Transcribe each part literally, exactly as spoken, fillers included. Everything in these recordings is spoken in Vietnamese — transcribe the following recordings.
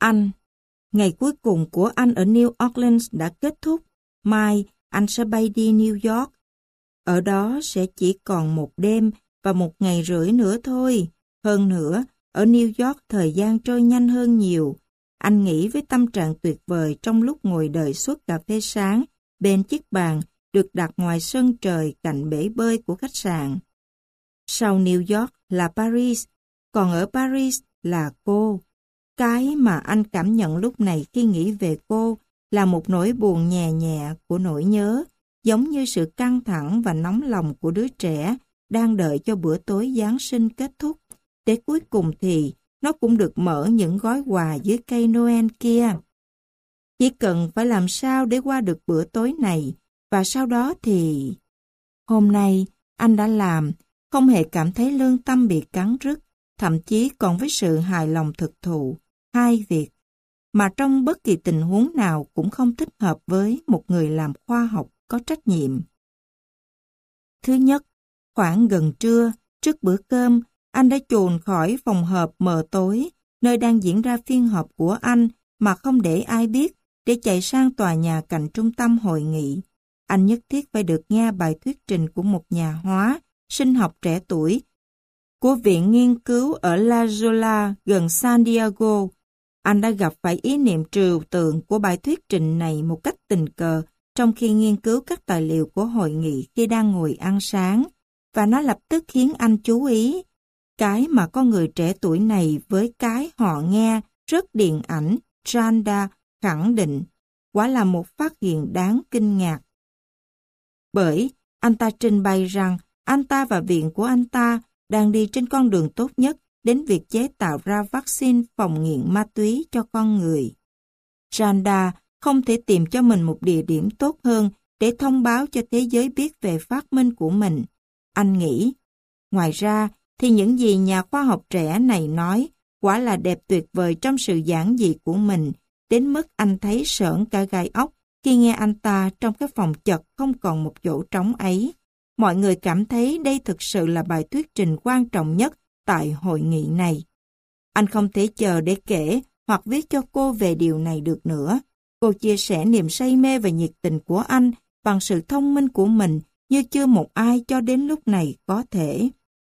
Anh, ngày cuối cùng của anh ở New Orleans đã kết thúc. Mai, anh sẽ bay đi New York. Ở đó sẽ chỉ còn một đêm và một ngày rưỡi nữa thôi. Hơn nữa, ở New York thời gian trôi nhanh hơn nhiều. Anh nghĩ với tâm trạng tuyệt vời trong lúc ngồi đợi suất cà phê sáng bên chiếc bàn được đặt ngoài sân trời cạnh bể bơi của khách sạn. Sau New York là Paris, còn ở Paris là cô. Cái mà anh cảm nhận lúc này khi nghĩ về cô là một nỗi buồn nhẹ nhẹ của nỗi nhớ, giống như sự căng thẳng và nóng lòng của đứa trẻ đang đợi cho bữa tối Giáng sinh kết thúc, để cuối cùng thì nó cũng được mở những gói quà dưới cây Noel kia. Chỉ cần phải làm sao để qua được bữa tối này, và sau đó thì... Hôm nay, anh đã làm, không hề cảm thấy lương tâm bị cắn rứt, thậm chí còn với sự hài lòng thực thụ, hai việc, mà trong bất kỳ tình huống nào cũng không thích hợp với một người làm khoa học có trách nhiệm. Thứ nhất, khoảng gần trưa, trước bữa cơm, anh đã chuồn khỏi phòng họp mờ tối, nơi đang diễn ra phiên họp của anh mà không để ai biết, để chạy sang tòa nhà cạnh trung tâm hội nghị. Anh nhất thiết phải được nghe bài thuyết trình của một nhà hóa, sinh học trẻ tuổi, của Viện Nghiên cứu ở La Jolla gần San Diego. Anh đã gặp phải ý niệm trừu tượng của bài thuyết trình này một cách tình cờ trong khi nghiên cứu các tài liệu của hội nghị khi đang ngồi ăn sáng, và nó lập tức khiến anh chú ý. Cái mà con người trẻ tuổi này với cái họ nghe rất điện ảnh, Randa khẳng định, quả là một phát hiện đáng kinh ngạc. Bởi anh ta trình bày rằng anh ta và viện của anh ta đang đi trên con đường tốt nhất đến việc chế tạo ra vaccine phòng nghiện ma túy cho con người. Randa không thể tìm cho mình một địa điểm tốt hơn để thông báo cho thế giới biết về phát minh của mình. Anh nghĩ, ngoài ra thì những gì nhà khoa học trẻ này nói quả là đẹp tuyệt vời trong sự giản dị của mình, đến mức anh thấy sởn cả gai ốc khi nghe anh ta trong cái phòng chật không còn một chỗ trống ấy. Mọi người cảm thấy đây thực sự là bài thuyết trình quan trọng nhất tại hội nghị này. Anh không thể chờ để kể hoặc viết cho cô về điều này được nữa. Cô chia sẻ niềm say mê và nhiệt tình của anh bằng sự thông minh của mình như chưa một ai cho đến lúc này có thể.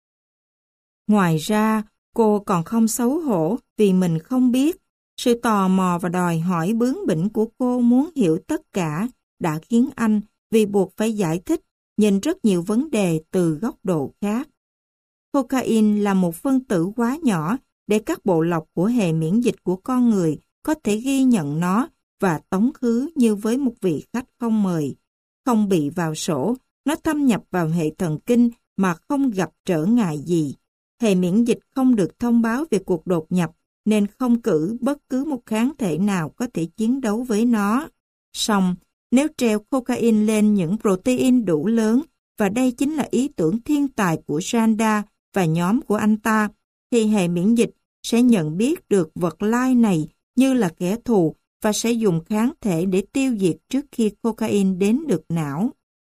Ngoài ra, cô còn không xấu hổ vì mình không biết. Sự tò mò và đòi hỏi bướng bỉnh của cô muốn hiểu tất cả đã khiến anh vì buộc phải giải thích, nhìn rất nhiều vấn đề từ góc độ khác. Cocaine là một phân tử quá nhỏ để các bộ lọc của hệ miễn dịch của con người có thể ghi nhận nó và tống khứ như với một vị khách không mời. Không bị vào sổ, nó thâm nhập vào hệ thần kinh mà không gặp trở ngại gì. Hệ miễn dịch không được thông báo về cuộc đột nhập nên không cử bất cứ một kháng thể nào có thể chiến đấu với nó. Song, nếu treo cocaine lên những protein đủ lớn, và đây chính là ý tưởng thiên tài của Randa và nhóm của anh ta, thì hệ miễn dịch sẽ nhận biết được vật lai này như là kẻ thù và sẽ dùng kháng thể để tiêu diệt trước khi cocaine đến được não.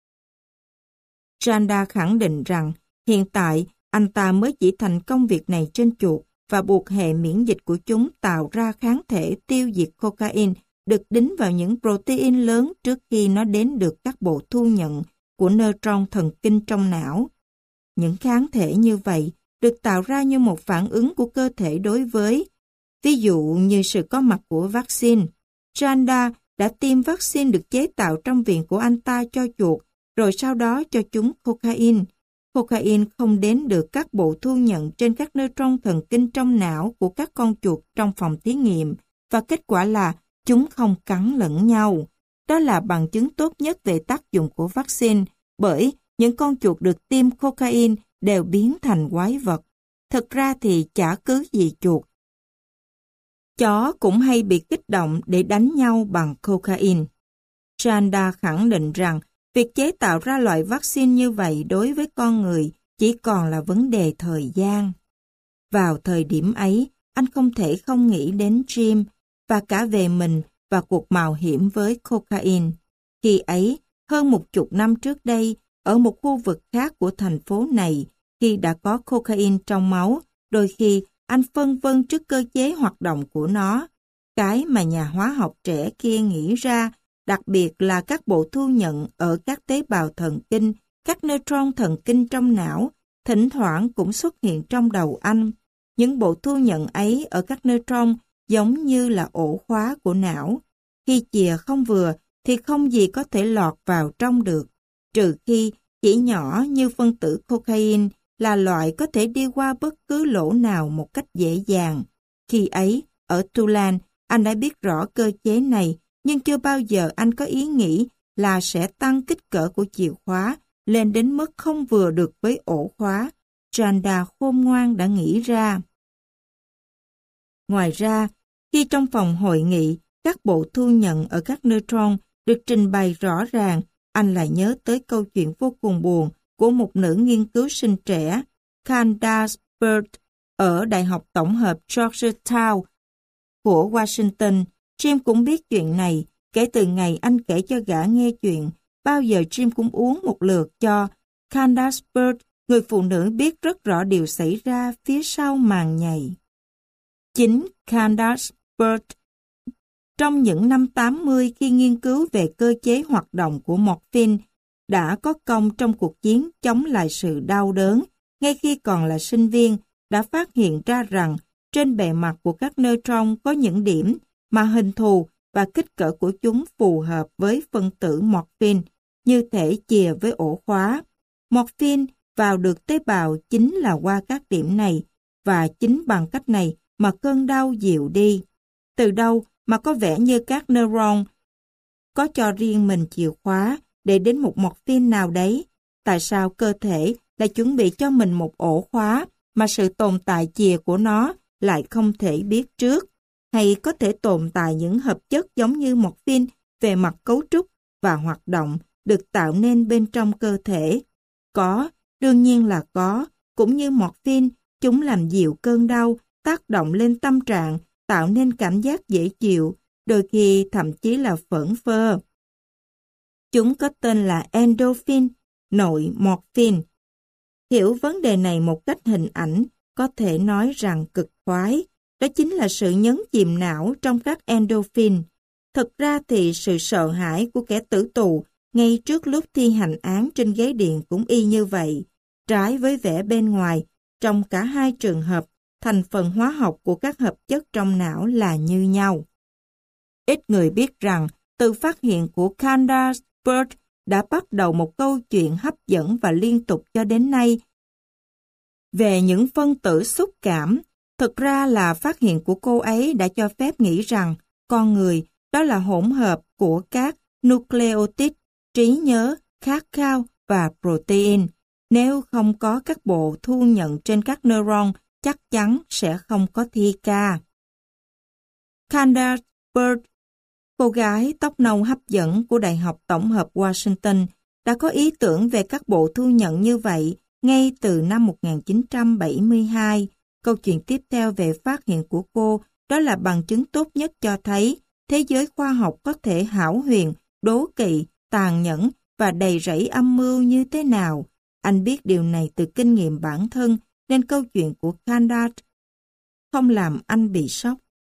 Randa khẳng định rằng hiện tại anh ta mới chỉ thành công việc này trên chuột và buộc hệ miễn dịch của chúng tạo ra kháng thể tiêu diệt cocaine được đính vào những protein lớn trước khi nó đến được các bộ thu nhận của neutron thần kinh trong não. Những kháng thể như vậy được tạo ra như một phản ứng của cơ thể đối với, ví dụ như sự có mặt của vaccine. Randa đã tiêm vaccine được chế tạo trong viện của anh ta cho chuột, rồi sau đó cho chúng cocaine. Cocaine không đến được các bộ thu nhận trên các neutron thần kinh trong não của các con chuột trong phòng thí nghiệm, và kết quả là chúng không cắn lẫn nhau. Đó là bằng chứng tốt nhất về tác dụng của vaccine, bởi những con chuột được tiêm cocaine đều biến thành quái vật. Thực ra thì chả cứ gì chuột. Chó cũng hay bị kích động để đánh nhau bằng cocaine. Randa khẳng định rằng việc chế tạo ra loại vaccine như vậy đối với con người chỉ còn là vấn đề thời gian. Vào thời điểm ấy, anh không thể không nghĩ đến Jim và cả về mình và cuộc mạo hiểm với cocaine. Khi ấy, hơn một chục năm trước đây, ở một khu vực khác của thành phố này, khi đã có cocaine trong máu, đôi khi anh phân vân trước cơ chế hoạt động của nó. Cái mà nhà hóa học trẻ kia nghĩ ra, đặc biệt là các bộ thu nhận ở các tế bào thần kinh, các neutron thần kinh trong não, thỉnh thoảng cũng xuất hiện trong đầu anh. Những bộ thu nhận ấy ở các neutron giống như là ổ khóa của não. Khi chìa không vừa thì không gì có thể lọt vào trong được, trừ khi chỉ nhỏ như phân tử cocaine là loại có thể đi qua bất cứ lỗ nào một cách dễ dàng. Khi ấy, ở Tulane, anh đã biết rõ cơ chế này, nhưng chưa bao giờ anh có ý nghĩ là sẽ tăng kích cỡ của chìa khóa lên đến mức không vừa được với ổ khóa. Randa khôn ngoan đã nghĩ ra. Ngoài ra, khi trong phòng hội nghị, các bộ thu nhận ở các neutron được trình bày rõ ràng, anh lại nhớ tới câu chuyện vô cùng buồn của một nữ nghiên cứu sinh trẻ, Candace Burt, ở Đại học Tổng hợp Georgetown của Washington. Jim cũng biết chuyện này. Kể từ ngày anh kể cho gã nghe chuyện, bao giờ Jim cũng uống một lượt cho Candace Burt, người phụ nữ biết rất rõ điều xảy ra phía sau màn nhảy. Chính Candace Burt, trong những năm tám mươi khi nghiên cứu về cơ chế hoạt động của morphine, đã có công trong cuộc chiến chống lại sự đau đớn. Ngay khi còn là sinh viên, đã phát hiện ra rằng trên bề mặt của các neutron có những điểm mà hình thù và kích cỡ của chúng phù hợp với phân tử morphine, như thể chìa với ổ khóa. Morphine vào được tế bào chính là qua các điểm này, và chính bằng cách này mà cơn đau dịu đi. Từ đâu mà có vẻ như các neuron có cho riêng mình chìa khóa để đến một morphine nào đấy? Tại sao cơ thể lại chuẩn bị cho mình một ổ khóa mà sự tồn tại chìa của nó lại không thể biết trước? Hay có thể tồn tại những hợp chất giống như morphine về mặt cấu trúc và hoạt động được tạo nên bên trong cơ thể? Có, đương nhiên là có. Cũng như morphine, chúng làm dịu cơn đau, tác động lên tâm trạng, tạo nên cảm giác dễ chịu, đôi khi thậm chí là phởn phơ. Chúng có tên là endorphin, nội morphine. Hiểu vấn đề này một cách hình ảnh, có thể nói rằng cực khoái. Đó chính là sự nhấn chìm não trong các endorphin. Thực ra thì sự sợ hãi của kẻ tử tù ngay trước lúc thi hành án trên ghế điện cũng y như vậy. Trái với vẻ bên ngoài, trong cả hai trường hợp, thành phần hóa học của các hợp chất trong não là như nhau. Ít người biết rằng, từ phát hiện của Candace Burt đã bắt đầu một câu chuyện hấp dẫn và liên tục cho đến nay về những phân tử xúc cảm. Thực ra là phát hiện của cô ấy đã cho phép nghĩ rằng con người đó là hỗn hợp của các nucleotide, trí nhớ, khát khao và protein. Nếu không có các bộ thu nhận trên các neuron, chắc chắn sẽ không có thi ca. Candace Burt, cô gái tóc nâu hấp dẫn của Đại học Tổng hợp Washington, đã có ý tưởng về các bộ thu nhận như vậy ngay từ năm một nghìn chín trăm bảy mươi hai. Câu chuyện tiếp theo về phát hiện của cô đó là bằng chứng tốt nhất cho thấy thế giới khoa học có thể hão huyền, đố kỵ, tàn nhẫn và đầy rẫy âm mưu như thế nào. Anh biết điều này từ kinh nghiệm bản thân, nên câu chuyện của Candace không làm anh bị sốc.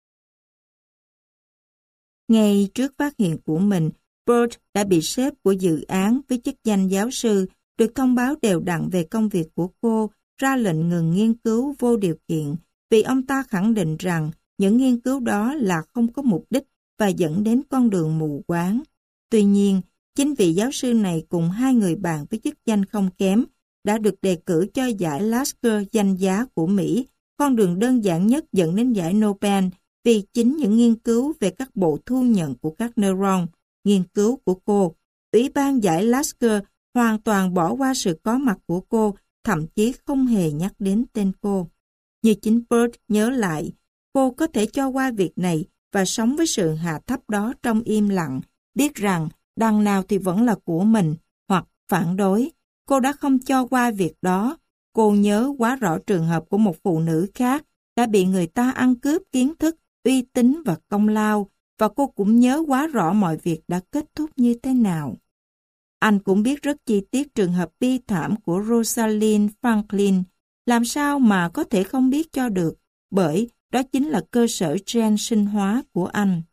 Ngay trước phát hiện của mình, Burt đã bị sếp của dự án với chức danh giáo sư được thông báo đều đặn về công việc của cô, ra lệnh ngừng nghiên cứu vô điều kiện vì ông ta khẳng định rằng những nghiên cứu đó là không có mục đích và dẫn đến con đường mù quáng. Tuy nhiên, chính vị giáo sư này cùng hai người bạn với chức danh không kém đã được đề cử cho giải Lasker danh giá của Mỹ, con đường đơn giản nhất dẫn đến giải Nobel, vì chính những nghiên cứu về các bộ thu nhận của các neuron. Nghiên cứu của cô, Ủy ban giải Lasker hoàn toàn bỏ qua sự có mặt của cô, thậm chí không hề nhắc đến tên cô. Như chính Burt nhớ lại, cô có thể cho qua việc này và sống với sự hạ thấp đó trong im lặng, biết rằng đằng nào thì vẫn là của mình, hoặc phản đối. Cô đã không cho qua việc đó. Cô nhớ quá rõ trường hợp của một phụ nữ khác đã bị người ta ăn cướp kiến thức, uy tín và công lao, và cô cũng nhớ quá rõ mọi việc đã kết thúc như thế nào. Anh cũng biết rất chi tiết trường hợp bi thảm của Rosalind Franklin. Làm sao mà có thể không biết cho được, bởi đó chính là cơ sở gen sinh hóa của anh.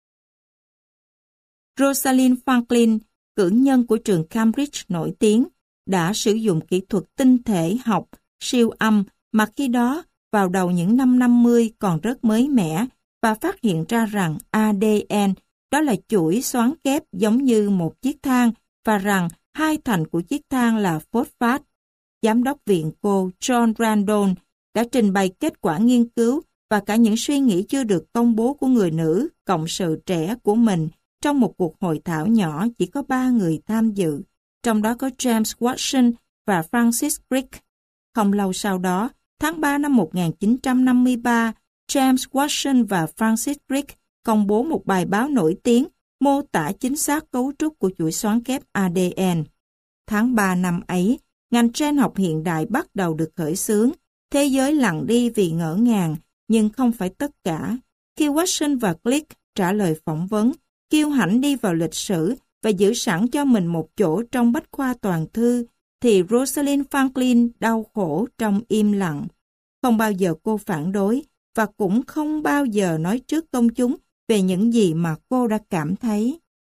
Rosalind Franklin, cử nhân của trường Cambridge nổi tiếng, đã sử dụng kỹ thuật tinh thể học siêu âm mà khi đó, vào đầu những năm năm mươi còn rất mới mẻ, và phát hiện ra rằng a đê en đó là chuỗi xoắn kép giống như một chiếc thang, và rằng hai thành của chiếc thang là phosphat. Giám đốc viện cô John Randall đã trình bày kết quả nghiên cứu và cả những suy nghĩ chưa được công bố của người nữ cộng sự trẻ của mình trong một cuộc hội thảo nhỏ chỉ có ba người tham dự, trong đó có James Watson và Francis Crick. Không lâu sau đó, tháng ba năm một nghìn chín trăm năm mươi ba, James Watson và Francis Crick công bố một bài báo nổi tiếng mô tả chính xác cấu trúc của chuỗi xoắn kép a đê en. Tháng ba năm ấy, ngành gen học hiện đại bắt đầu được khởi xướng. Thế giới lặng đi vì ngỡ ngàng, nhưng không phải tất cả. Khi Watson và Crick trả lời phỏng vấn, kiêu hãnh đi vào lịch sử và giữ sẵn cho mình một chỗ trong bách khoa toàn thư, thì Rosalind Franklin đau khổ trong im lặng. Không bao giờ cô phản đối và cũng không bao giờ nói trước công chúng về những gì mà cô đã cảm thấy.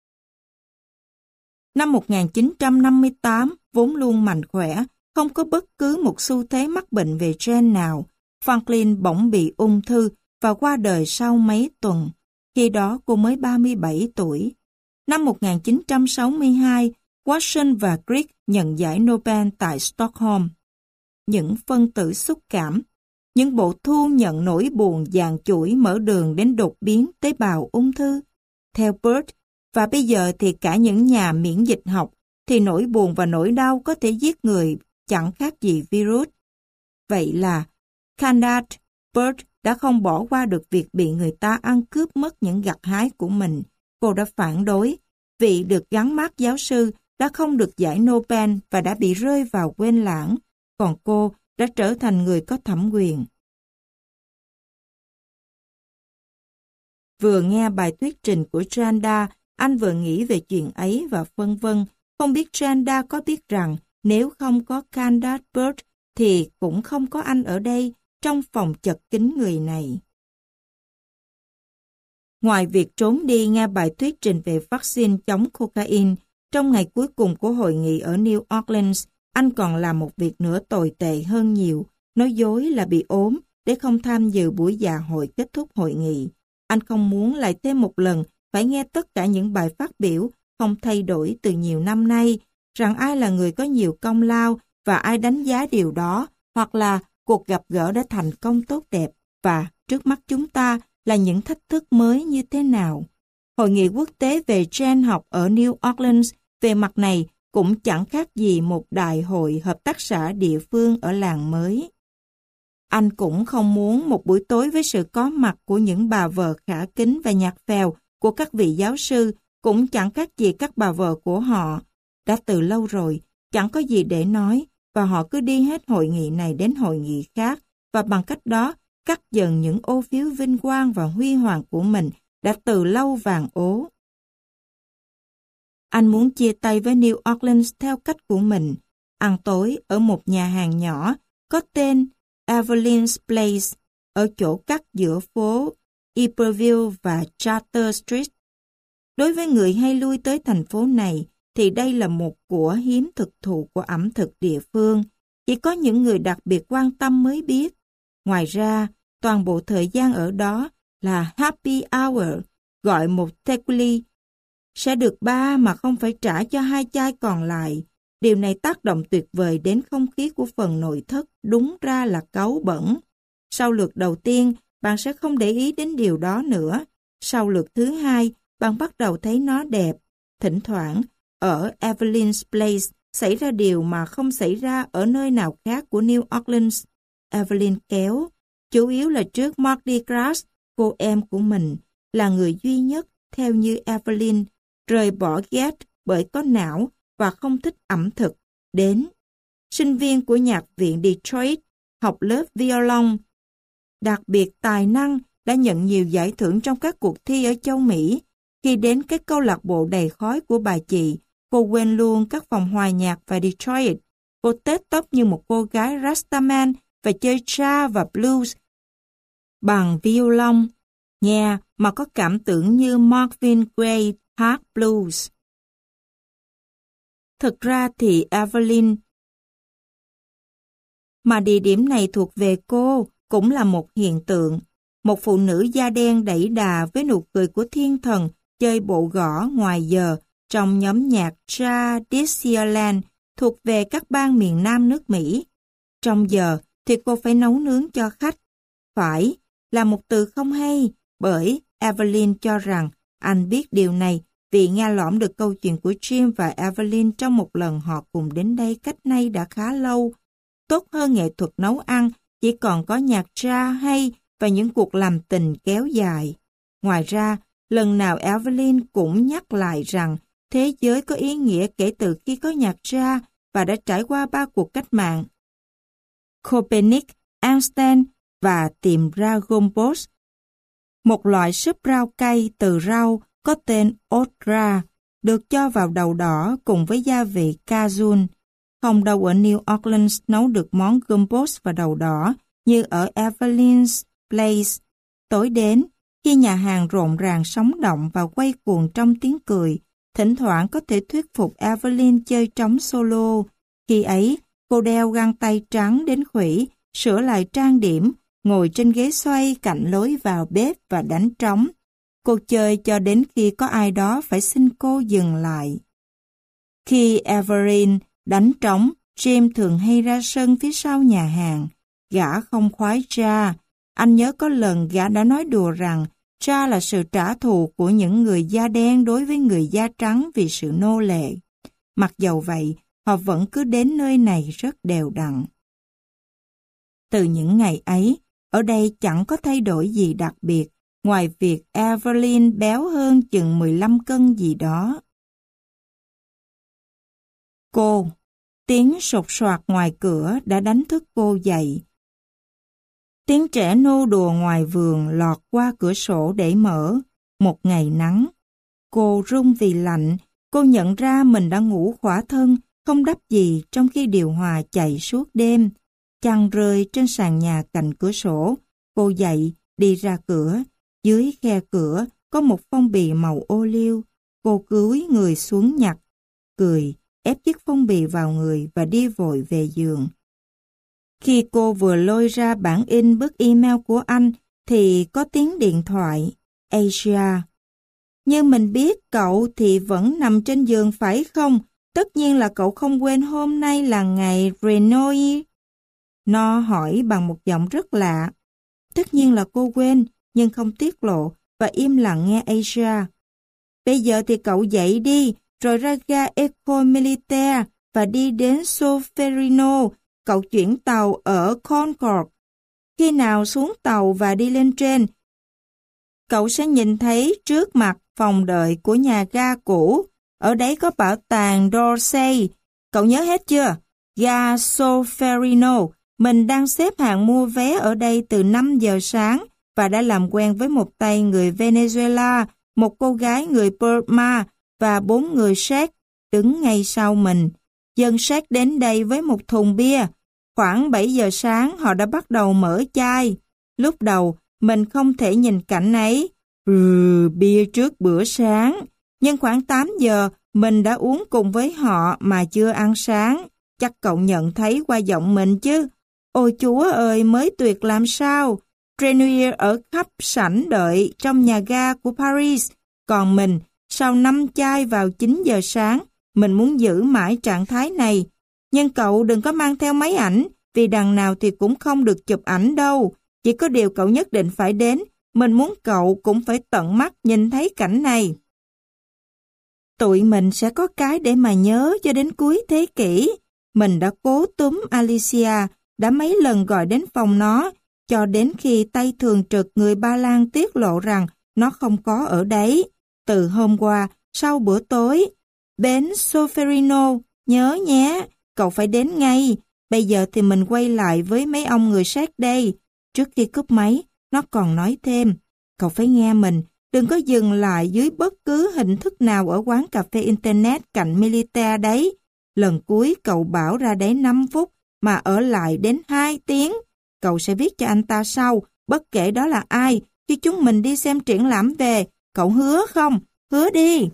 Năm một nghìn chín trăm năm mươi tám, vốn luôn mạnh khỏe, không có bất cứ một xu thế mắc bệnh về gen nào, Franklin bỗng bị ung thư và qua đời sau mấy tuần. Khi đó cô mới ba mươi bảy tuổi. Năm một nghìn chín trăm sáu mươi hai, Watson và Crick nhận giải Nobel tại Stockholm. Những phân tử xúc cảm, những bộ thu nhận nỗi buồn dàn chuỗi mở đường đến đột biến tế bào ung thư. Theo Bird, và bây giờ thì cả những nhà miễn dịch học, thì nỗi buồn và nỗi đau có thể giết người chẳng khác gì virus. Vậy là Candace Bird đã không bỏ qua được việc bị người ta ăn cướp mất những gặt hái của mình. Cô đã phản đối. Vị được gắn mác giáo sư đã không được giải Nobel và đã bị rơi vào quên lãng. Còn cô đã trở thành người có thẩm quyền. Vừa nghe bài thuyết trình của Randa, anh vừa nghĩ về chuyện ấy và phân vân. Không biết Randa có biết rằng nếu không có Candace Bird thì cũng không có anh ở đây trong phòng chật kín người này. Ngoài việc trốn đi nghe bài thuyết trình về vaccine chống cocaine, trong ngày cuối cùng của hội nghị ở New Orleans, anh còn làm một việc nữa tồi tệ hơn nhiều, nói dối là bị ốm để không tham dự buổi dạ hội kết thúc hội nghị. Anh không muốn lại thêm một lần phải nghe tất cả những bài phát biểu không thay đổi từ nhiều năm nay, rằng ai là người có nhiều công lao và ai đánh giá điều đó, hoặc là cuộc gặp gỡ đã thành công tốt đẹp và trước mắt chúng ta là những thách thức mới như thế nào. Hội nghị quốc tế về gen học ở New Orleans về mặt này cũng chẳng khác gì một đại hội hợp tác xã địa phương ở làng mới. Anh cũng không muốn một buổi tối với sự có mặt của những bà vợ khả kính và nhạt phèo của các vị giáo sư, cũng chẳng khác gì các bà vợ của họ. Đã từ lâu rồi, chẳng có gì để nói, và họ cứ đi hết hội nghị này đến hội nghị khác, và bằng cách đó cắt dần những ô phiếu vinh quang và huy hoàng của mình đã từ lâu vàng ố. Anh muốn chia tay với New Orleans theo cách của mình, ăn tối ở một nhà hàng nhỏ có tên Evelyn's Place ở chỗ cắt giữa phố Iberville và Charter Street. Đối với người hay lui tới thành phố này thì đây là một của hiếm thực thụ của ẩm thực địa phương, chỉ có những người đặc biệt quan tâm mới biết. Ngoài ra, toàn bộ thời gian ở đó là happy hour, gọi một tequila sẽ được ba mà không phải trả cho hai chai còn lại. Điều này tác động tuyệt vời đến không khí của phần nội thất, đúng ra là cáu bẩn. Sau lượt đầu tiên, bạn sẽ không để ý đến điều đó nữa. Sau lượt thứ hai, bạn bắt đầu thấy nó đẹp. Thỉnh thoảng, ở Evelyn's Place xảy ra điều mà không xảy ra ở nơi nào khác của New Orleans. Evelyn kéo, chủ yếu là trước Mardi Gras, cô em của mình, là người duy nhất, theo như Evelyn, rời bỏ Ghét bởi có não và không thích ẩm thực, đến. Sinh viên của nhạc viện Detroit, học lớp violon, đặc biệt tài năng, đã nhận nhiều giải thưởng trong các cuộc thi ở châu Mỹ. Khi đến cái câu lạc bộ đầy khói của bà chị, cô quên luôn các phòng hòa nhạc và Detroit. Cô tết tóc như một cô gái Rastaman và chơi jazz và blues. bằng violon, nghe mà có cảm tưởng như Marvin Gaye hát blues. Thực ra thì Evelyn, mà địa điểm này thuộc về cô, cũng là một hiện tượng. Một phụ nữ da đen đẩy đà với nụ cười của thiên thần chơi bộ gõ ngoài giờ trong nhóm nhạc Cha Dixieland thuộc về các bang miền Nam nước Mỹ. Trong giờ thì cô phải nấu nướng cho khách. Phải là một từ không hay, bởi Evelyn cho rằng anh biết điều này vì nghe lỏm được câu chuyện của Jim và Evelyn trong một lần họ cùng đến đây cách nay đã khá lâu. Tốt hơn nghệ thuật nấu ăn, chỉ còn có nhạc tra hay và những cuộc làm tình kéo dài. Ngoài ra, lần nào Evelyn cũng nhắc lại rằng thế giới có ý nghĩa kể từ khi có nhạc tra và đã trải qua ba cuộc cách mạng. Copernic, Einstein và tìm ra gompost, một loại súp rau cay từ rau có tên okra, được cho vào đậu đỏ cùng với gia vị cajun. Không đâu ở New Orleans nấu được món gompost và đậu đỏ như ở Evelyn's Place. Tối đến, khi nhà hàng rộn ràng sống động và quay cuồng trong tiếng cười, thỉnh thoảng có thể thuyết phục Evelyn chơi trống solo. Khi ấy, cô đeo găng tay trắng đến khuỷu, sửa lại trang điểm, ngồi trên ghế xoay cạnh lối vào bếp và đánh trống. Cô chơi cho đến khi có ai đó phải xin cô dừng lại. Khi Evelyn đánh trống, Jim thường hay ra sân phía sau nhà hàng. Gã không khoái Cha. Anh nhớ có lần gã đã nói đùa rằng Cha là sự trả thù của những người da đen đối với người da trắng vì sự nô lệ. Mặc dầu vậy, họ vẫn cứ đến nơi này rất đều đặn. Từ những ngày ấy, ở đây chẳng có thay đổi gì đặc biệt, ngoài việc Evelyn béo hơn chừng mười lăm cân gì đó. Cô, tiếng sột soạt ngoài cửa đã đánh thức cô dậy. Tiếng trẻ nô đùa ngoài vườn lọt qua cửa sổ để mở. Một ngày nắng. Cô run vì lạnh, cô nhận ra mình đã ngủ khỏa thân, không đắp gì trong khi điều hòa chạy suốt đêm. Chăn rơi trên sàn nhà cạnh cửa sổ. Cô dậy, đi ra cửa. Dưới khe cửa có một phong bì màu ô liu. Cô cúi người xuống nhặt, cười, ép chiếc phong bì vào người và đi vội về giường. Khi cô vừa lôi ra bản in bức email của anh thì có tiếng điện thoại. Asia. Như mình biết cậu thì vẫn nằm trên giường phải không? Tất nhiên là cậu không quên hôm nay là ngày Renoir. Nó hỏi bằng một giọng rất lạ. Tất nhiên là cô quên, nhưng không tiết lộ và im lặng nghe Asia. Bây giờ thì cậu dậy đi, rồi ra ga École Militaire và đi đến Solferino. Cậu chuyển tàu ở Concord. Khi nào xuống tàu và đi lên trên, cậu sẽ nhìn thấy trước mặt phòng đợi của nhà ga cũ. Ở đấy có bảo tàng Dorsey. Cậu nhớ hết chưa? Ga Solferino. Mình đang xếp hàng mua vé ở đây từ năm giờ sáng và đã làm quen với một tay người Venezuela, một cô gái người Burma và bốn người Séc đứng ngay sau mình. Dân Séc đến đây với một thùng bia. Khoảng bảy giờ sáng họ đã bắt đầu mở chai. Lúc đầu, mình không thể nhìn cảnh ấy. Ừ, bia trước bữa sáng. Nhưng khoảng tám giờ, mình đã uống cùng với họ mà chưa ăn sáng. Chắc cậu nhận thấy qua giọng mình chứ. Ôi Chúa ơi, mới tuyệt làm sao. Renoir ở khắp sảnh đợi trong nhà ga của Paris. Còn mình, sau năm chai vào chín giờ sáng, mình muốn giữ mãi trạng thái này. Nhưng cậu đừng có mang theo máy ảnh, vì đằng nào thì cũng không được chụp ảnh đâu. Chỉ có điều cậu nhất định phải đến, mình muốn cậu cũng phải tận mắt nhìn thấy cảnh này. Tụi mình sẽ có cái để mà nhớ cho đến cuối thế kỷ. Mình đã cố túm Alicia, đã mấy lần gọi đến phòng nó, cho đến khi tay thường trực người Ba Lan tiết lộ rằng nó không có ở đấy. Từ hôm qua, sau bữa tối, bến Solferino, nhớ nhé, cậu phải đến ngay. Bây giờ thì mình quay lại với mấy ông người Séc đây. Trước khi cúp máy, nó còn nói thêm, cậu phải nghe mình, đừng có dừng lại dưới bất cứ hình thức nào ở quán cà phê Internet cạnh Militaire đấy. Lần cuối cậu bảo ra đấy năm phút, mà ở lại đến hai tiếng. Cậu sẽ viết cho anh ta sau, bất kể đó là ai, khi chúng mình đi xem triển lãm về. Cậu hứa không? Hứa đi!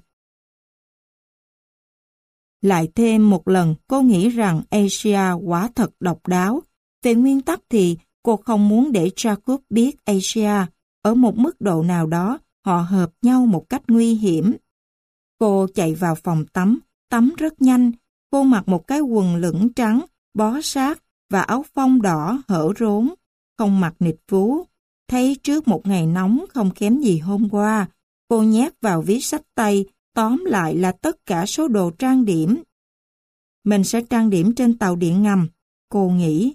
Lại thêm một lần, cô nghĩ rằng Asia quả thật độc đáo. Về nguyên tắc thì cô không muốn để Jacob biết Asia. Ở một mức độ nào đó, họ hợp nhau một cách nguy hiểm. Cô chạy vào phòng tắm, tắm rất nhanh. Cô mặc một cái quần lửng trắng, bó sát và áo phông đỏ hở rốn, không mặc nịt vú. Thấy trước một ngày nóng không kém gì hôm qua, cô nhét vào ví xách tay, tóm lại là tất cả số đồ trang điểm. Mình sẽ trang điểm trên tàu điện ngầm, cô nghĩ.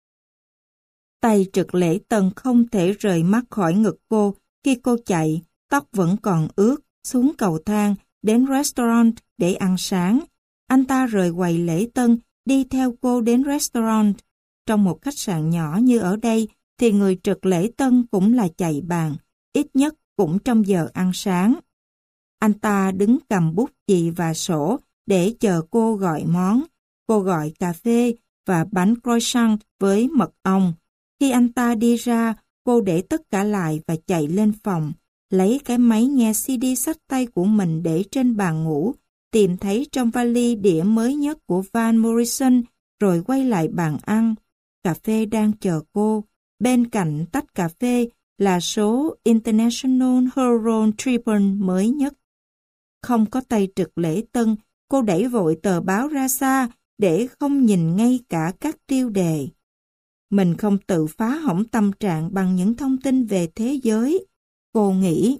Tay Trực Lễ Tân không thể rời mắt khỏi ngực cô khi cô chạy, tóc vẫn còn ướt, xuống cầu thang, đến restaurant để ăn sáng. Anh ta rời quầy lễ tân, đi theo cô đến restaurant. Trong một khách sạn nhỏ như ở đây, thì người trực lễ tân cũng là chạy bàn, ít nhất cũng trong giờ ăn sáng. Anh ta đứng cầm bút chì và sổ để chờ cô gọi món. Cô gọi cà phê và bánh croissant với mật ong. Khi anh ta đi ra, cô để tất cả lại và chạy lên phòng, lấy cái máy nghe xê đê xách tay của mình để trên bàn ngủ, tìm thấy trong vali đĩa mới nhất của Van Morrison, rồi quay lại bàn ăn. Cà phê đang chờ cô. Bên cạnh tách cà phê là số International Herald Tribune mới nhất. Không có tay Trực Lễ Tân, cô đẩy vội tờ báo ra xa để không nhìn ngay cả các tiêu đề. Mình không tự phá hỏng tâm trạng bằng những thông tin về thế giới, cô nghĩ.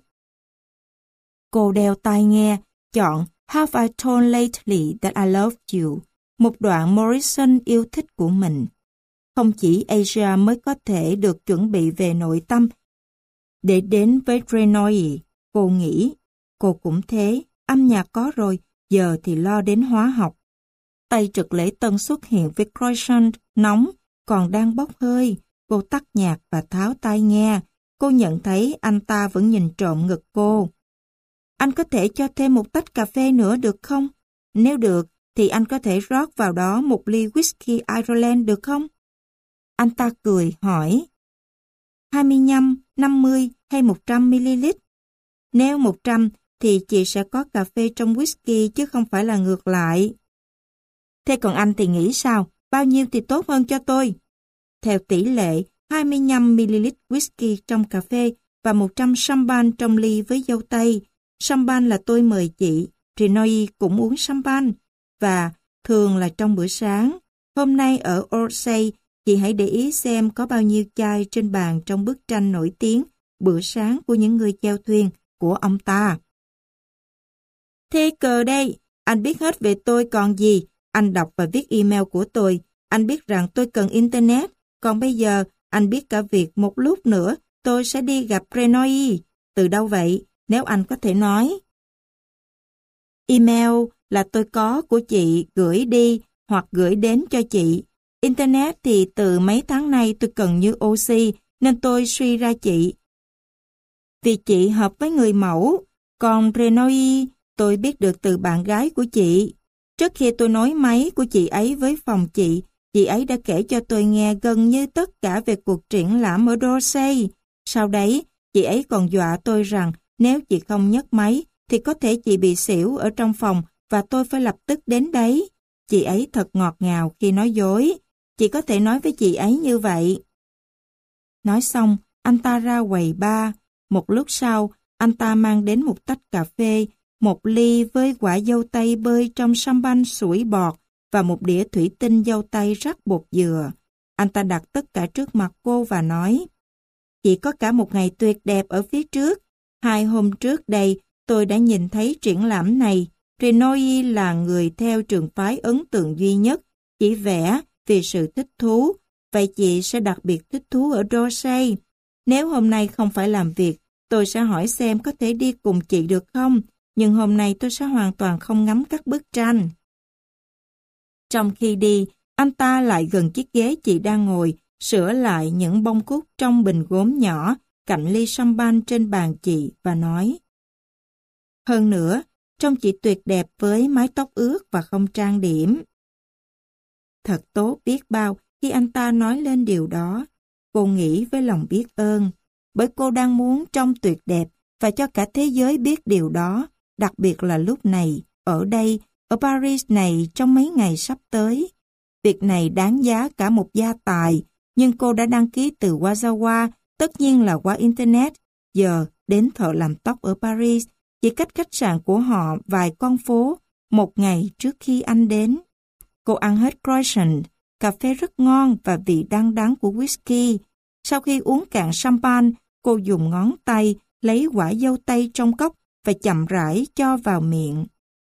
Cô đeo tai nghe, chọn Have I Told Lately That I Loved You, một đoạn Morrison yêu thích của mình. Không chỉ Asia mới có thể được chuẩn bị về nội tâm để đến với Renoir, cô nghĩ. Cô cũng thế, âm nhạc có rồi, giờ thì lo đến hóa học. Tay Trực Lễ Tân xuất hiện với croissant nóng, còn đang bốc hơi. Cô tắt nhạc và tháo tai nghe. Cô nhận thấy anh ta vẫn nhìn trộm ngực cô. Anh có thể cho thêm một tách cà phê nữa được không? Nếu được, thì anh có thể rót vào đó một ly whisky Ireland được không? Anh ta cười hỏi. hai mươi lăm, năm mươi hay một trăm mi li lít? Nếu một trăm thì chị sẽ có cà phê trong whisky chứ không phải là ngược lại. Thế còn anh thì nghĩ sao? Bao nhiêu thì tốt hơn cho tôi? Theo tỷ lệ hai mươi lăm mi li lít whisky trong cà phê và một trăm champagne trong ly với dâu tây. Champagne là tôi mời chị, Renoir cũng uống champagne. Và thường là trong bữa sáng. Hôm nay ở Orsay, chị hãy để ý xem có bao nhiêu chai trên bàn trong bức tranh nổi tiếng Bữa sáng của những người chèo thuyền của ông ta. Thế cờ đây, anh biết hết về tôi còn gì. Anh đọc và viết email của tôi. Anh biết rằng tôi cần Internet. Còn bây giờ, anh biết cả việc một lúc nữa tôi sẽ đi gặp Renoir. Từ đâu vậy, nếu anh có thể nói? Email là tôi có của chị gửi đi hoặc gửi đến cho chị. Internet thì từ mấy tháng nay tôi cần như oxy nên tôi suy ra chị. Vì chị hợp với người mẫu, còn Renoir tôi biết được từ bạn gái của chị. Trước khi tôi nối máy của chị ấy với phòng chị, chị ấy đã kể cho tôi nghe gần như tất cả về cuộc triển lãm ở Dorsey. Sau đấy, chị ấy còn dọa tôi rằng nếu chị không nhấc máy, thì có thể chị bị xỉu ở trong phòng và tôi phải lập tức đến đấy. Chị ấy thật ngọt ngào khi nói dối. Chị có thể nói với chị ấy như vậy. Nói xong, anh ta ra quầy bar. Một lúc sau, anh ta mang đến một tách cà phê, một ly với quả dâu tây bơi trong champagne sủi bọt và một đĩa thủy tinh dâu tây rắc bột dừa. Anh ta đặt tất cả trước mặt cô và nói, chị có cả một ngày tuyệt đẹp ở phía trước. Hai hôm trước đây, tôi đã nhìn thấy triển lãm này. Renoir là người theo trường phái ấn tượng duy nhất, chỉ vẽ vì sự thích thú. Vậy chị sẽ đặc biệt thích thú ở Dorsey. Nếu hôm nay không phải làm việc, tôi sẽ hỏi xem có thể đi cùng chị được không, nhưng hôm nay tôi sẽ hoàn toàn không ngắm các bức tranh. Trong khi đi, anh ta lại gần chiếc ghế chị đang ngồi, sửa lại những bông cúc trong bình gốm nhỏ cạnh ly champagne trên bàn chị và nói. Hơn nữa, trông chị tuyệt đẹp với mái tóc ướt và không trang điểm. Thật tốt biết bao khi anh ta nói lên điều đó. Cô nghĩ với lòng biết ơn, bởi cô đang muốn trông tuyệt đẹp và cho cả thế giới biết điều đó, đặc biệt là lúc này, ở đây, ở Paris này trong mấy ngày sắp tới. Việc này đáng giá cả một gia tài, nhưng cô đã đăng ký từ Wazawa, tất nhiên là qua Internet. Giờ đến thợ làm tóc ở Paris, chỉ cách khách sạn của họ vài con phố, một ngày trước khi anh đến. Cô ăn hết croissant, cà phê rất ngon và vị đắng đắng của whisky. Sau khi uống cạn champagne, cô dùng ngón tay lấy quả dâu tây trong cốc và chậm rãi cho vào miệng.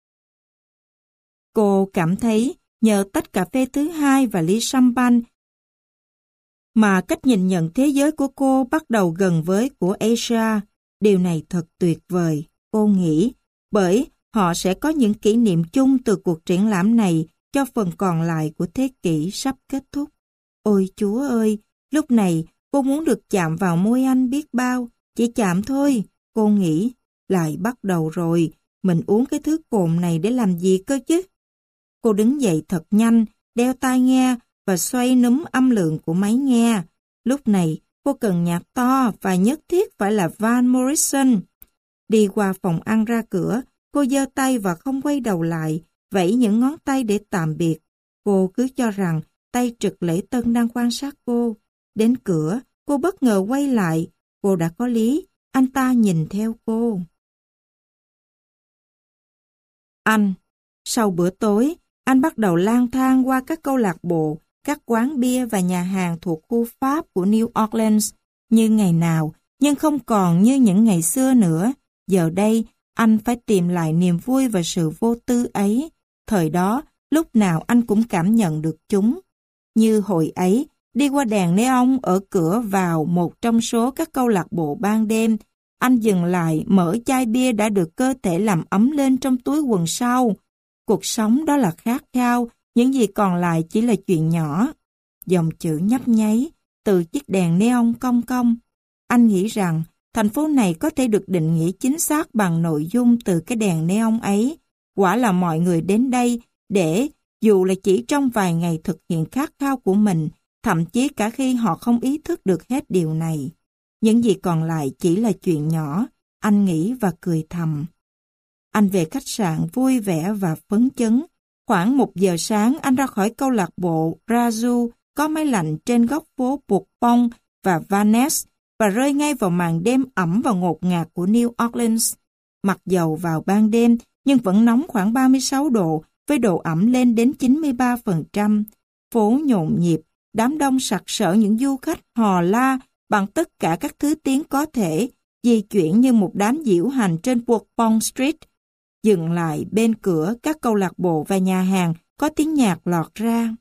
Cô cảm thấy nhờ tách cà phê thứ hai và ly champagne mà cách nhìn nhận thế giới của cô bắt đầu gần với của Asia. Điều này thật tuyệt vời, cô nghĩ, bởi họ sẽ có những kỷ niệm chung từ cuộc triển lãm này cho phần còn lại của thế kỷ sắp kết thúc. Ôi Chúa ơi, lúc này cô muốn được chạm vào môi anh biết bao, chỉ chạm thôi, cô nghĩ, lại bắt đầu rồi, mình uống cái thứ cồn này để làm gì cơ chứ? Cô đứng dậy thật nhanh, đeo tai nghe và xoay núm âm lượng của máy nghe. Lúc này, cô cần nhạc to và nhất thiết phải là Van Morrison. Đi qua phòng ăn ra cửa, cô giơ tay và không quay đầu lại, vẫy những ngón tay để tạm biệt. Cô cứ cho rằng tay Trực Lễ Tân đang quan sát cô. Đến cửa, cô bất ngờ quay lại. Cô đã có lý, anh ta nhìn theo cô. Anh, sau bữa tối, anh bắt đầu lang thang qua các câu lạc bộ, các quán bia và nhà hàng thuộc khu Pháp của New Orleans như ngày nào, nhưng không còn như những ngày xưa nữa. Giờ đây, anh phải tìm lại niềm vui và sự vô tư ấy. Thời đó, lúc nào anh cũng cảm nhận được chúng. Như hồi ấy, đi qua đèn neon ở cửa vào một trong số các câu lạc bộ ban đêm, anh dừng lại mở chai bia đã được cơ thể làm ấm lên trong túi quần sau. Cuộc sống đó là khát khao, những gì còn lại chỉ là chuyện nhỏ. Dòng chữ nhấp nháy từ chiếc đèn neon cong cong. Anh nghĩ rằng thành phố này có thể được định nghĩa chính xác bằng nội dung từ cái đèn neon ấy. Quả là mọi người đến đây để, dù là chỉ trong vài ngày thực hiện khát khao của mình, thậm chí cả khi họ không ý thức được hết điều này. Những gì còn lại chỉ là chuyện nhỏ, anh nghĩ và cười thầm. Anh về khách sạn vui vẻ và phấn chấn. Khoảng một giờ sáng anh ra khỏi câu lạc bộ Razu có máy lạnh trên góc phố Bourbon và Van Ness và rơi ngay vào màn đêm ẩm và ngột ngạt của New Orleans. Mặc dầu vào ban đêm nhưng vẫn nóng khoảng ba mươi sáu độ với độ ẩm lên đến chín mươi ba phần trăm. Phố nhộn nhịp, đám đông sặc sỡ những du khách hò la bằng tất cả các thứ tiếng có thể, di chuyển như một đám diễu hành trên Bourbon Street. Dừng lại bên cửa các câu lạc bộ và nhà hàng có tiếng nhạc lọt ra.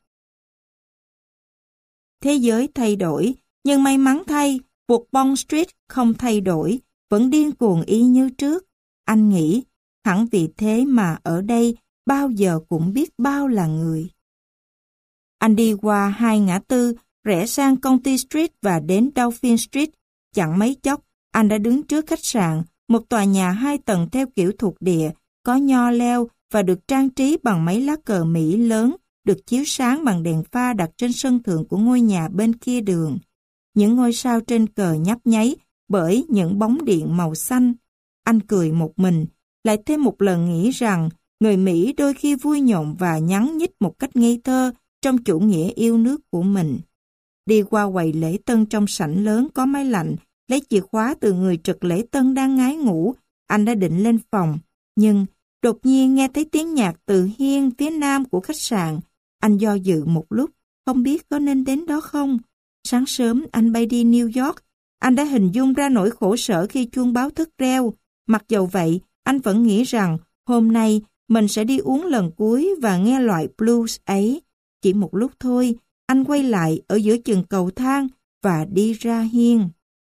Thế giới thay đổi, nhưng may mắn thay, Bourbon Street không thay đổi, vẫn điên cuồng y như trước. Anh nghĩ, hẳn vì thế mà ở đây bao giờ cũng biết bao là người. Anh đi qua hai ngã tư, rẽ sang Conti Street và đến Dauphine Street. Chẳng mấy chốc, anh đã đứng trước khách sạn, một tòa nhà hai tầng theo kiểu thuộc địa, có nho leo và được trang trí bằng mấy lá cờ Mỹ lớn, được chiếu sáng bằng đèn pha đặt trên sân thượng của ngôi nhà bên kia đường. Những ngôi sao trên cờ nhấp nháy bởi những bóng điện màu xanh. Anh cười một mình, lại thêm một lần nghĩ rằng người Mỹ đôi khi vui nhộn và nhắn nhít một cách ngây thơ trong chủ nghĩa yêu nước của mình. Đi qua quầy lễ tân trong sảnh lớn có máy lạnh, lấy chìa khóa từ người trực lễ tân đang ngái ngủ, anh đã định lên phòng. Nhưng đột nhiên nghe thấy tiếng nhạc từ hiên phía nam của khách sạn. Anh do dự một lúc, không biết có nên đến đó không. Sáng sớm anh bay đi New York. Anh đã hình dung ra nỗi khổ sở khi chuông báo thức reo. Mặc dầu vậy, anh vẫn nghĩ rằng hôm nay mình sẽ đi uống lần cuối và nghe loại blues ấy. Chỉ một lúc thôi, anh quay lại ở giữa chừng cầu thang và đi ra hiên.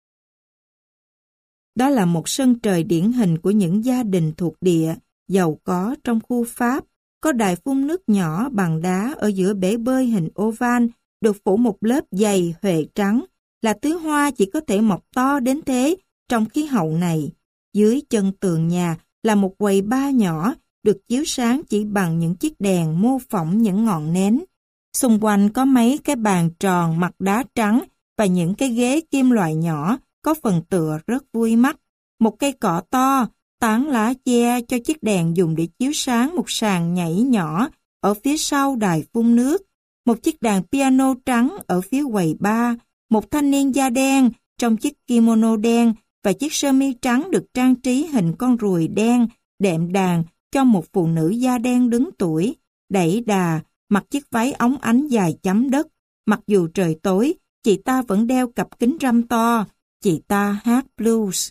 Đó là một sân trời điển hình của những gia đình thuộc địa, giàu có trong khu Pháp, có đài phun nước nhỏ bằng đá ở giữa bể bơi hình oval, được phủ một lớp dày huệ trắng, là thứ hoa chỉ có thể mọc to đến thế trong khí hậu này. Dưới chân tường nhà là một quầy bar nhỏ, được chiếu sáng chỉ bằng những chiếc đèn mô phỏng những ngọn nến. Xung quanh có mấy cái bàn tròn mặt đá trắng, và những cái ghế kim loại nhỏ có phần tựa rất vui mắt. Một cây cọ to, tán lá che cho chiếc đèn dùng để chiếu sáng một sàn nhảy nhỏ ở phía sau đài phun nước. Một chiếc đàn piano trắng ở phía quầy bar, một thanh niên da đen trong chiếc kimono đen và chiếc sơ mi trắng được trang trí hình con ruồi đen đệm đàn cho một phụ nữ da đen đứng tuổi, đẩy đà, mặc chiếc váy óng ánh dài chấm đất. Mặc dù trời tối, chị ta vẫn đeo cặp kính râm to, chị ta hát blues.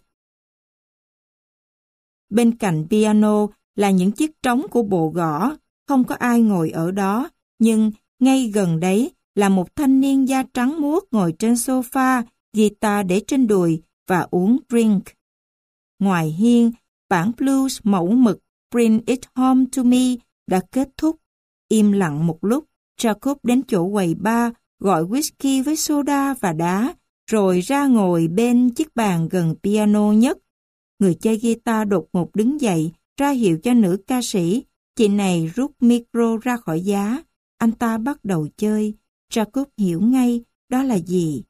Bên cạnh piano là những chiếc trống của bộ gõ, không có ai ngồi ở đó, nhưng ngay gần đấy là một thanh niên da trắng muốt ngồi trên sofa, guitar để trên đùi và uống drink. Ngoài hiên, bản blues mẫu mực Bring It Home to Me đã kết thúc. Im lặng một lúc, Jacob đến chỗ quầy bar, gọi whisky với soda và đá, rồi ra ngồi bên chiếc bàn gần piano nhất. Người chơi guitar đột ngột đứng dậy, ra hiệu cho nữ ca sĩ. Chị này rút micro ra khỏi giá. Anh ta bắt đầu chơi. Jacob hiểu ngay đó là gì.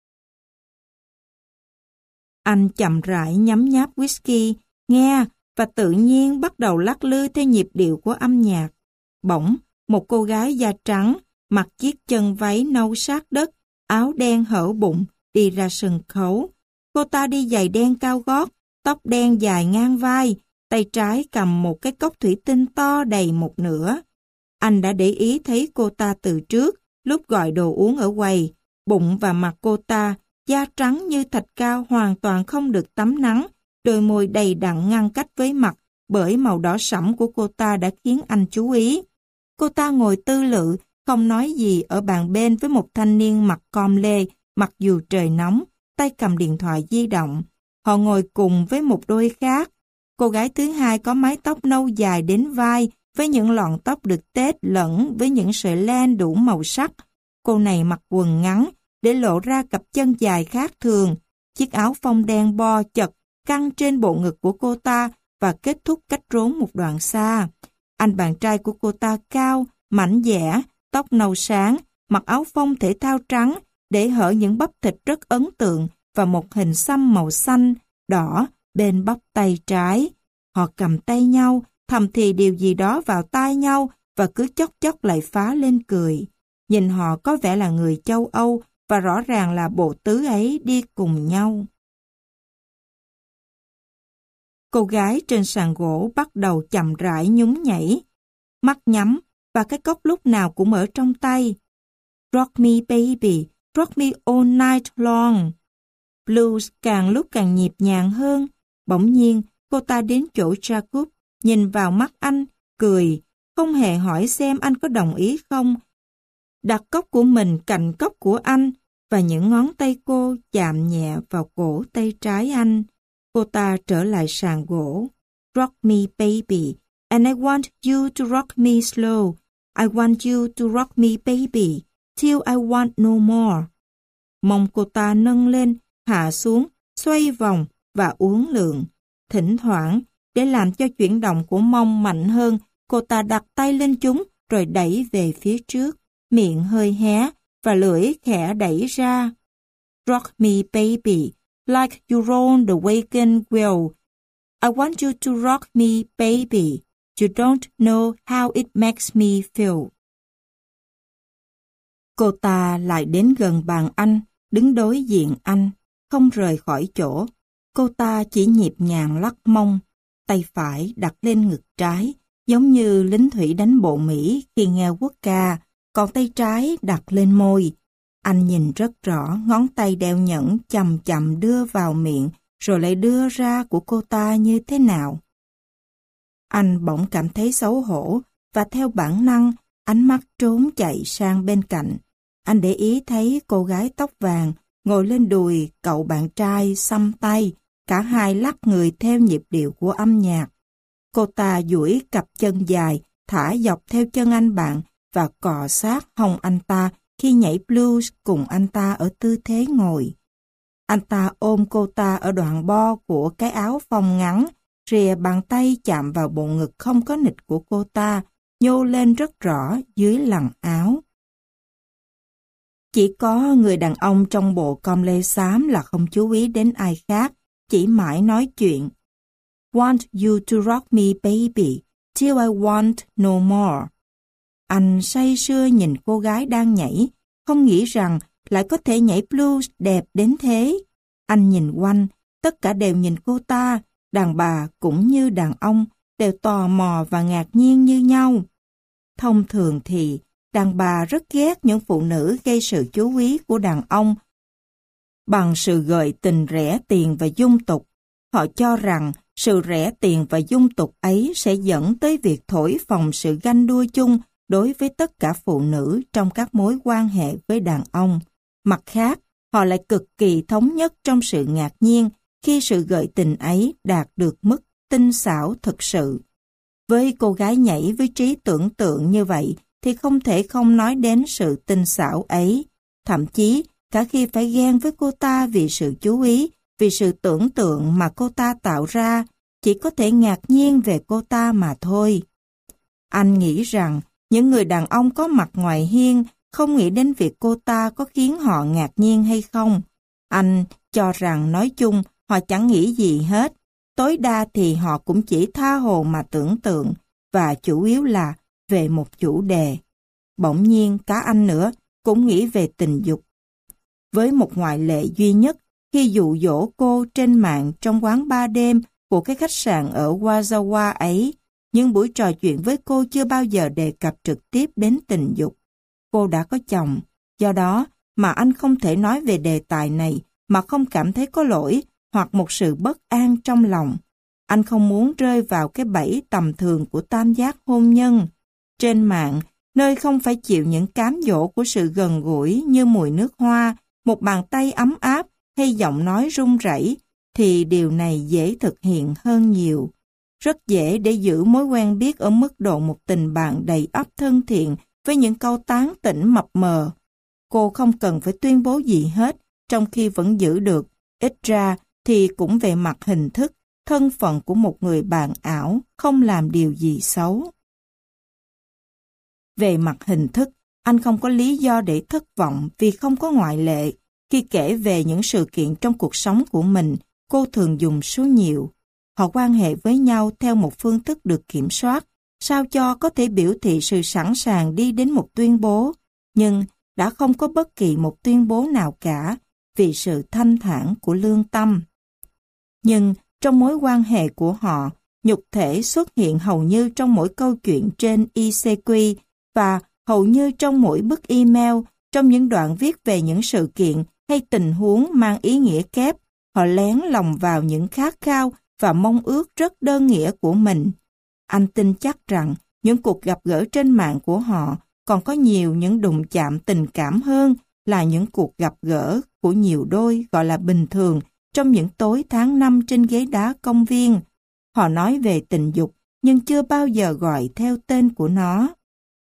Anh chậm rãi nhấm nháp whisky, nghe và tự nhiên bắt đầu lắc lư theo nhịp điệu của âm nhạc. Bỗng, một cô gái da trắng, mặc chiếc chân váy nâu sát đất, áo đen hở bụng, đi ra sân khấu. Cô ta đi giày đen cao gót, tóc đen dài ngang vai, tay trái cầm một cái cốc thủy tinh to đầy một nửa. Anh đã để ý thấy cô ta từ trước, lúc gọi đồ uống ở quầy. Bụng và mặt cô ta, da trắng như thạch cao hoàn toàn không được tắm nắng, đôi môi đầy đặn ngăn cách với mặt bởi màu đỏ sẫm của cô ta đã khiến anh chú ý. Cô ta ngồi tư lự, không nói gì ở bàn bên với một thanh niên mặc com lê, mặc dù trời nóng, tay cầm điện thoại di động. Họ ngồi cùng với một đôi khác. Cô gái thứ hai có mái tóc nâu dài đến vai với những lọn tóc được tết lẫn với những sợi len đủ màu sắc. Cô này mặc quần ngắn để lộ ra cặp chân dài khác thường. Chiếc áo phông đen bo chật căng trên bộ ngực của cô ta và kết thúc cách rốn một đoạn xa. Anh bạn trai của cô ta cao, mảnh dẻ, tóc nâu sáng, mặc áo phông thể thao trắng để hở những bắp thịt rất ấn tượng và một hình xăm màu xanh, đỏ bên bắp tay trái. Họ cầm tay nhau, thầm thì điều gì đó vào tai nhau và cứ chốc chốc lại phá lên cười. Nhìn họ có vẻ là người châu Âu và rõ ràng là bộ tứ ấy đi cùng nhau. Cô gái trên sàn gỗ bắt đầu chậm rãi nhún nhảy, mắt nhắm và cái cốc lúc nào cũng ở trong tay. Rock me baby, rock me all night long. Blues càng lúc càng nhịp nhàng hơn. Bỗng nhiên, cô ta đến chỗ Jacob, nhìn vào mắt anh, cười, không hề hỏi xem anh có đồng ý không. Đặt cốc của mình cạnh cốc của anh và những ngón tay cô chạm nhẹ vào cổ tay trái anh. Cô ta trở lại sàn gỗ. Rock me baby, and I want you to rock me slow. I want you to rock me baby, till I want no more. Mông cô ta nâng lên, hạ xuống, xoay vòng và uốn lượn. Thỉnh thoảng, để làm cho chuyển động của mông mạnh hơn, cô ta đặt tay lên chúng rồi đẩy về phía trước, miệng hơi hé và lưỡi khẽ đẩy ra. Rock me baby, like you roll the wagon wheel. I want you to rock me baby. You don't know how it makes me feel. Cô ta lại đến gần bàn anh, đứng đối diện anh, không rời khỏi chỗ. Cô ta chỉ nhịp nhàng lắc mông, tay phải đặt lên ngực trái, giống như lính thủy đánh bộ Mỹ khi nghe quốc ca, còn tay trái đặt lên môi. Anh nhìn rất rõ ngón tay đeo nhẫn chậm chậm đưa vào miệng, rồi lại đưa ra của cô ta như thế nào. Anh bỗng cảm thấy xấu hổ, và theo bản năng, ánh mắt trốn chạy sang bên cạnh. Anh để ý thấy cô gái tóc vàng ngồi lên đùi cậu bạn trai xăm tay, cả hai lắc người theo nhịp điệu của âm nhạc. Cô ta duỗi cặp chân dài, thả dọc theo chân anh bạn và cọ sát hông anh ta khi nhảy blues cùng anh ta ở tư thế ngồi. Anh ta ôm cô ta ở đoạn bo của cái áo phông ngắn, rìa bàn tay chạm vào bộ ngực không có nịch của cô ta, nhô lên rất rõ dưới lằn áo. Chỉ có người đàn ông trong bộ com lê xám là không chú ý đến ai khác, chỉ mãi nói chuyện. Want you to rock me baby, till I want no more. Anh say sưa nhìn cô gái đang nhảy, không nghĩ rằng lại có thể nhảy blues đẹp đến thế. Anh nhìn quanh, tất cả đều nhìn cô ta, đàn bà cũng như đàn ông, đều tò mò và ngạc nhiên như nhau. Thông thường thì, đàn bà rất ghét những phụ nữ gây sự chú ý của đàn ông bằng sự gợi tình rẻ tiền và dung tục. Họ cho rằng sự rẻ tiền và dung tục ấy sẽ dẫn tới việc thổi phồng sự ganh đua chung đối với tất cả phụ nữ trong các mối quan hệ với đàn ông. Mặt khác, họ lại cực kỳ thống nhất trong sự ngạc nhiên khi sự gợi tình ấy đạt được mức tinh xảo thực sự. Với cô gái nhảy với trí tưởng tượng như vậy thì không thể không nói đến sự tinh xảo ấy. Thậm chí, cả khi phải ghen với cô ta vì sự chú ý, vì sự tưởng tượng mà cô ta tạo ra, chỉ có thể ngạc nhiên về cô ta mà thôi. Anh nghĩ rằng những người đàn ông có mặt ngoài hiên không nghĩ đến việc cô ta có khiến họ ngạc nhiên hay không. Anh cho rằng nói chung họ chẳng nghĩ gì hết. Tối đa thì họ cũng chỉ tha hồ mà tưởng tượng, và chủ yếu là về một chủ đề. Bỗng nhiên cả anh nữa cũng nghĩ về tình dục. Với một ngoại lệ duy nhất, khi dụ dỗ cô trên mạng trong quán ba đêm của cái khách sạn ở Wazawa ấy, nhưng buổi trò chuyện với cô chưa bao giờ đề cập trực tiếp đến tình dục. Cô đã có chồng, do đó mà anh không thể nói về đề tài này mà không cảm thấy có lỗi hoặc một sự bất an trong lòng. Anh không muốn rơi vào cái bẫy tầm thường của tam giác hôn nhân. Trên mạng, nơi không phải chịu những cám dỗ của sự gần gũi như mùi nước hoa, một bàn tay ấm áp hay giọng nói run rẩy, thì điều này dễ thực hiện hơn nhiều. Rất dễ để giữ mối quen biết ở mức độ một tình bạn đầy ắp thân thiện với những câu tán tỉnh mập mờ. Cô không cần phải tuyên bố gì hết, trong khi vẫn giữ được, ít ra thì cũng về mặt hình thức, thân phận của một người bạn ảo không làm điều gì xấu. Về mặt hình thức, anh không có lý do để thất vọng vì không có ngoại lệ. Khi kể về những sự kiện trong cuộc sống của mình, cô thường dùng số nhiều. Họ quan hệ với nhau theo một phương thức được kiểm soát, sao cho có thể biểu thị sự sẵn sàng đi đến một tuyên bố, nhưng đã không có bất kỳ một tuyên bố nào cả vì sự thanh thản của lương tâm. Nhưng trong mối quan hệ của họ, nhục thể xuất hiện hầu như trong mỗi câu chuyện trên i xê quy và hầu như trong mỗi bức email, trong những đoạn viết về những sự kiện hay tình huống mang ý nghĩa kép. Họ lén lòng vào những khát khao và mong ước rất đơn nghĩa của mình. Anh tin chắc rằng những cuộc gặp gỡ trên mạng của họ còn có nhiều những đụng chạm tình cảm hơn là những cuộc gặp gỡ của nhiều đôi gọi là bình thường trong những tối tháng năm trên ghế đá công viên. Họ nói về tình dục nhưng chưa bao giờ gọi theo tên của nó.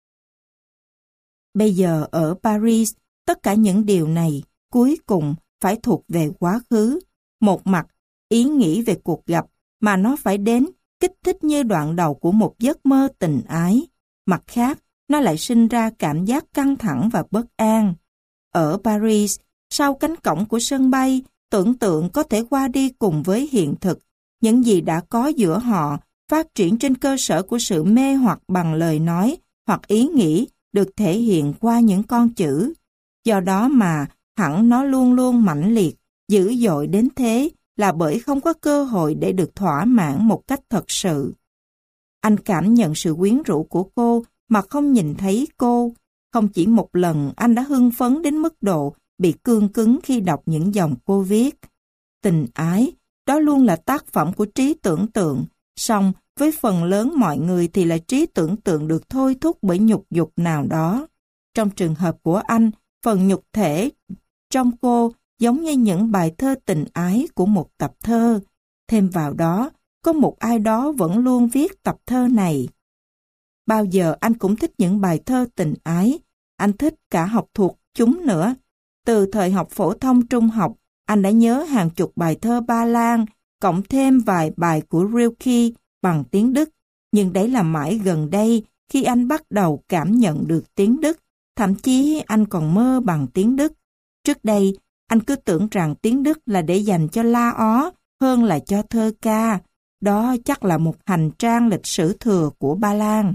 Bây giờ ở Paris, tất cả những điều này cuối cùng phải thuộc về quá khứ. Một mặt, ý nghĩ về cuộc gặp mà nó phải đến kích thích như đoạn đầu của một giấc mơ tình ái. Mặt khác, nó lại sinh ra cảm giác căng thẳng và bất an. Ở Paris, sau cánh cổng của sân bay, tưởng tượng có thể qua đi cùng với hiện thực. Những gì đã có giữa họ phát triển trên cơ sở của sự mê hoặc bằng lời nói hoặc ý nghĩ được thể hiện qua những con chữ. Do đó mà hẳn nó luôn luôn mãnh liệt, dữ dội đến thế là bởi không có cơ hội để được thỏa mãn một cách thật sự. Anh cảm nhận sự quyến rũ của cô mà không nhìn thấy cô. Không chỉ một lần anh đã hưng phấn đến mức độ bị cương cứng khi đọc những dòng cô viết. Tình ái, đó luôn là tác phẩm của trí tưởng tượng, song với phần lớn mọi người thì là trí tưởng tượng được thôi thúc bởi nhục dục nào đó. Trong trường hợp của anh, phần nhục thể trong cô giống như những bài thơ tình ái của một tập thơ. Thêm vào đó, có một ai đó vẫn luôn viết tập thơ này. Bao giờ anh cũng thích những bài thơ tình ái, anh thích cả học thuộc chúng nữa. Từ thời học phổ thông trung học, anh đã nhớ hàng chục bài thơ Ba Lan, cộng thêm vài bài của Rilke bằng tiếng Đức. Nhưng đấy là mãi gần đây, khi anh bắt đầu cảm nhận được tiếng Đức, Thậm chí anh còn mơ bằng tiếng Đức. Trước đây, anh cứ tưởng rằng tiếng Đức là để dành cho la ó hơn là cho thơ ca. Đó chắc là một hành trang lịch sử thừa của Ba Lan.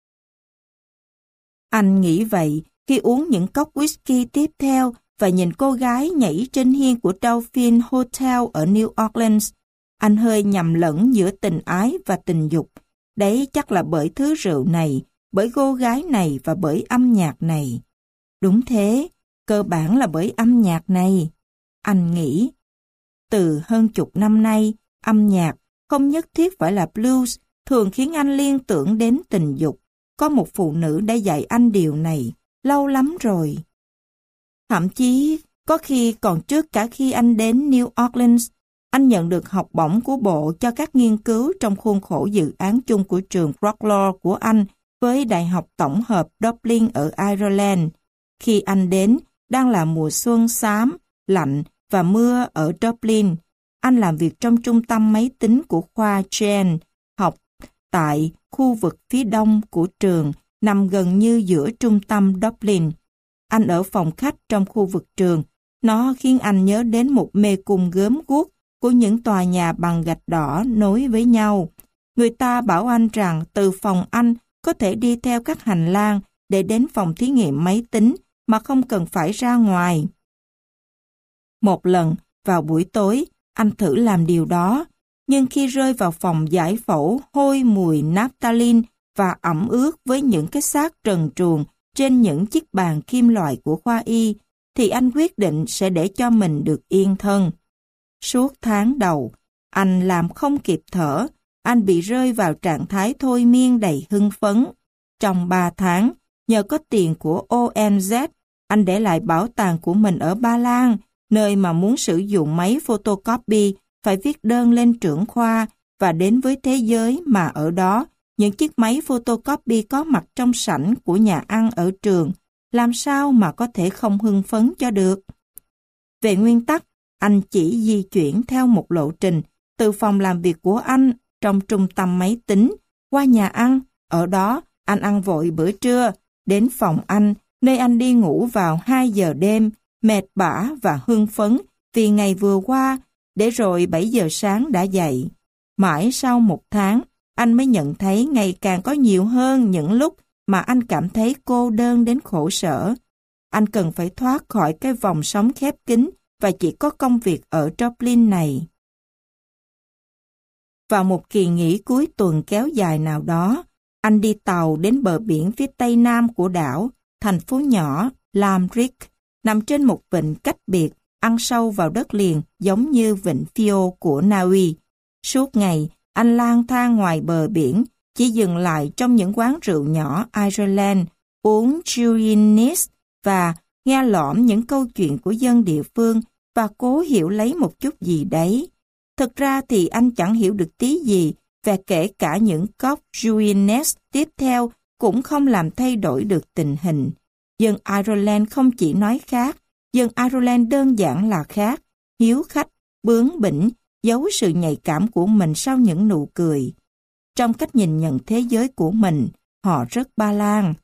Anh nghĩ vậy khi uống những cốc whisky tiếp theo và nhìn cô gái nhảy trên hiên của Dolphin Hotel ở New Orleans. Anh hơi nhầm lẫn giữa tình ái và tình dục. Đấy chắc là bởi thứ rượu này, bởi cô gái này và bởi âm nhạc này. Đúng thế, cơ bản là bởi âm nhạc này. Anh nghĩ, từ hơn chục năm nay, âm nhạc không nhất thiết phải là blues, thường khiến anh liên tưởng đến tình dục. Có một phụ nữ đã dạy anh điều này, lâu lắm rồi. Thậm chí, có khi còn trước cả khi anh đến New Orleans, anh nhận được học bổng của bộ cho các nghiên cứu trong khuôn khổ dự án chung của trường Folklore của anh với Đại học Tổng hợp Dublin ở Ireland. Khi anh đến, đang là mùa xuân xám, lạnh và mưa ở Dublin. Anh làm việc trong trung tâm máy tính của khoa Gen, học tại khu vực phía đông của trường, nằm gần như giữa trung tâm Dublin. Anh ở phòng khách trong khu vực trường. Nó khiến anh nhớ đến một mê cung gớm guốc của những tòa nhà bằng gạch đỏ nối với nhau. Người ta bảo anh rằng từ phòng anh có thể đi theo các hành lang để đến phòng thí nghiệm máy tính mà không cần phải ra ngoài. Một lần, vào buổi tối, anh thử làm điều đó, nhưng khi rơi vào phòng giải phẫu hôi mùi naphthalene và ẩm ướt với những cái xác trần truồng trên những chiếc bàn kim loại của khoa y, thì anh quyết định sẽ để cho mình được yên thân. Suốt tháng đầu, anh làm không kịp thở, anh bị rơi vào trạng thái thôi miên đầy hưng phấn. Trong ba tháng, nhờ có tiền của O N Z, anh để lại bảo tàng của mình ở Ba Lan, nơi mà muốn sử dụng máy photocopy phải viết đơn lên trưởng khoa và đến với thế giới mà ở đó những chiếc máy photocopy có mặt trong sảnh của nhà ăn ở trường, làm sao mà có thể không hưng phấn cho được. Về nguyên tắc, anh chỉ di chuyển theo một lộ trình từ phòng làm việc của anh trong trung tâm máy tính qua nhà ăn, ở đó anh ăn vội bữa trưa, đến phòng anh nơi anh đi ngủ vào hai giờ đêm, mệt bã và hưng phấn vì ngày vừa qua, để rồi bảy giờ sáng đã dậy. Mãi sau một tháng, anh mới nhận thấy ngày càng có nhiều hơn những lúc mà anh cảm thấy cô đơn đến khổ sở. Anh cần phải thoát khỏi cái vòng sống khép kín và chỉ có công việc ở Dublin này. Vào một kỳ nghỉ cuối tuần kéo dài nào đó, anh đi tàu đến bờ biển phía tây nam của đảo, thành phố nhỏ Lambrick, nằm trên một vịnh cách biệt, ăn sâu vào đất liền giống như vịnh Fio của Na Uy. Suốt ngày, anh lang thang ngoài bờ biển, chỉ dừng lại trong những quán rượu nhỏ Ireland, uống Guinness và nghe lỏm những câu chuyện của dân địa phương và cố hiểu lấy một chút gì đấy. Thực ra thì anh chẳng hiểu được tí gì, và kể cả những cốc Guinness tiếp theo cũng không làm thay đổi được tình hình. Dân Ireland không chỉ nói khác, dân Ireland đơn giản là khác, hiếu khách, bướng bỉnh, giấu sự nhạy cảm của mình sau những nụ cười. Trong cách nhìn nhận thế giới của mình, họ rất Ba Lan.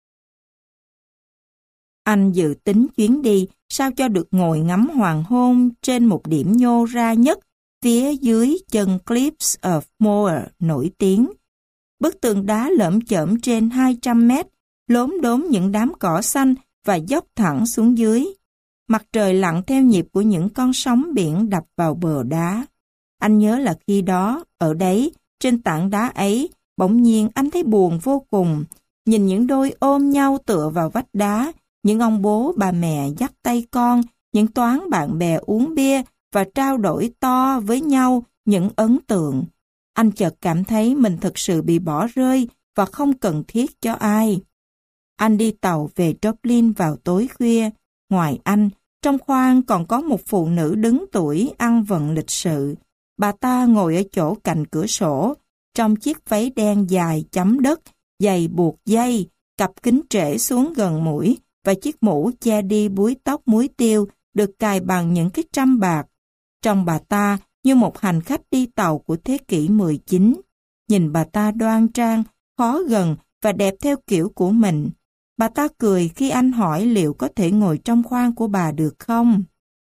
Anh dự tính chuyến đi sao cho được ngồi ngắm hoàng hôn trên một điểm nhô ra nhất phía dưới chân Cliffs of Moher nổi tiếng. Bức tường đá lởm chởm trên hai trăm mét, lốm đốm những đám cỏ xanh và dốc thẳng xuống dưới. Mặt trời lặn theo nhịp của những con sóng biển đập vào bờ đá. Anh nhớ là khi đó, ở đấy, trên tảng đá ấy, bỗng nhiên anh thấy buồn vô cùng. Nhìn những đôi ôm nhau tựa vào vách đá, những ông bố bà mẹ dắt tay con, những toán bạn bè uống bia và trao đổi to với nhau những ấn tượng. Anh chợt cảm thấy mình thực sự bị bỏ rơi và không cần thiết cho ai. Anh đi tàu về Dublin vào tối khuya. Ngoài anh, trong khoang còn có một phụ nữ đứng tuổi ăn vận lịch sự. Bà ta ngồi ở chỗ cạnh cửa sổ, trong chiếc váy đen dài chấm đất, giày buộc dây, cặp kính trễ xuống gần mũi và chiếc mũ che đi búi tóc muối tiêu được cài bằng những cái trăm bạc. Trông bà ta như một hành khách đi tàu của thế kỷ mười chín. Nhìn bà ta đoan trang, khó gần và đẹp theo kiểu của mình. Bà ta cười khi anh hỏi liệu có thể ngồi trong khoang của bà được không.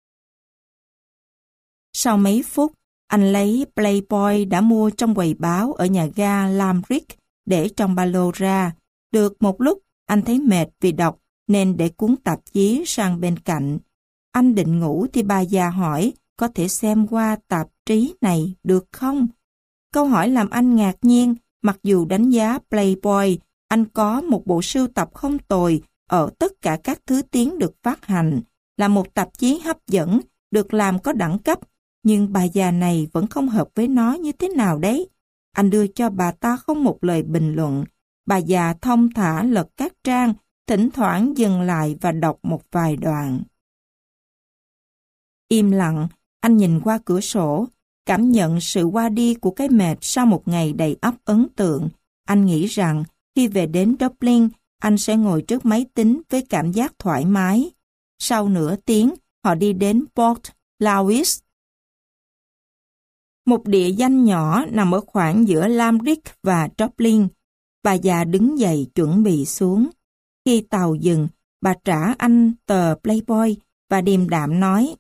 Sau mấy phút, anh lấy Playboy đã mua trong quầy báo ở nhà ga Lambrick để trong ba lô ra. Được một lúc, anh thấy mệt vì đọc nên để cuốn tạp chí sang bên cạnh. Anh định ngủ thì bà già hỏi có thể xem qua tạp chí này được không? Câu hỏi làm anh ngạc nhiên, mặc dù đánh giá Playboy, anh có một bộ sưu tập không tồi ở tất cả các thứ tiếng được phát hành, là một tạp chí hấp dẫn, được làm có đẳng cấp, nhưng bà già này vẫn không hợp với nó như thế nào đấy. Anh đưa cho bà ta không một lời bình luận. Bà già thong thả lật các trang, thỉnh thoảng dừng lại và đọc một vài đoạn. Im lặng, anh nhìn qua cửa sổ, cảm nhận sự qua đi của cái mệt sau một ngày đầy ắp ấn tượng. Anh nghĩ rằng khi về đến Dublin, anh sẽ ngồi trước máy tính với cảm giác thoải mái. Sau nửa tiếng, họ đi đến Port Louis, một địa danh nhỏ nằm ở khoảng giữa Lambrick và Dublin. Bà già đứng dậy chuẩn bị xuống. Khi tàu dừng, bà trả anh tờ Playboy và điềm đạm nói: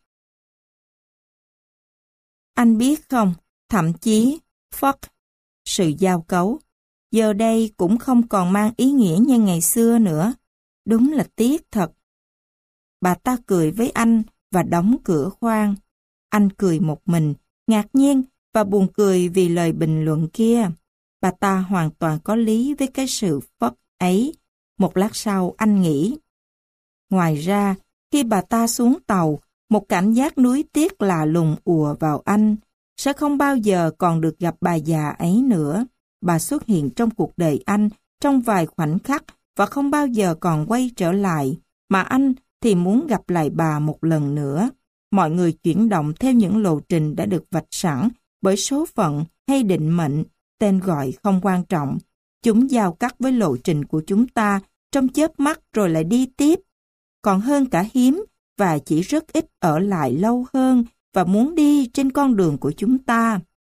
Anh biết không, thậm chí fuck, sự giao cấu, giờ đây cũng không còn mang ý nghĩa như ngày xưa nữa. Đúng là tiếc thật. Bà ta cười với anh và đóng cửa khoang. Anh cười một mình, ngạc nhiên và buồn cười vì lời bình luận kia. Bà ta hoàn toàn có lý với cái sự fuck ấy. Một lát sau anh nghĩ. Ngoài ra, khi bà ta xuống tàu, một cảm giác nuối tiếc lạ lùng ùa vào anh. Sẽ không bao giờ còn được gặp bà già ấy nữa. Bà xuất hiện trong cuộc đời anh trong vài khoảnh khắc và không bao giờ còn quay trở lại, mà anh thì muốn gặp lại bà một lần nữa. Mọi người chuyển động theo những lộ trình đã được vạch sẵn bởi số phận hay định mệnh, tên gọi không quan trọng. Chúng giao cắt với lộ trình của chúng ta trong chớp mắt rồi lại đi tiếp. Còn hơn cả hiếm và chỉ rất ít ở lại lâu hơn và muốn đi trên con đường của chúng ta.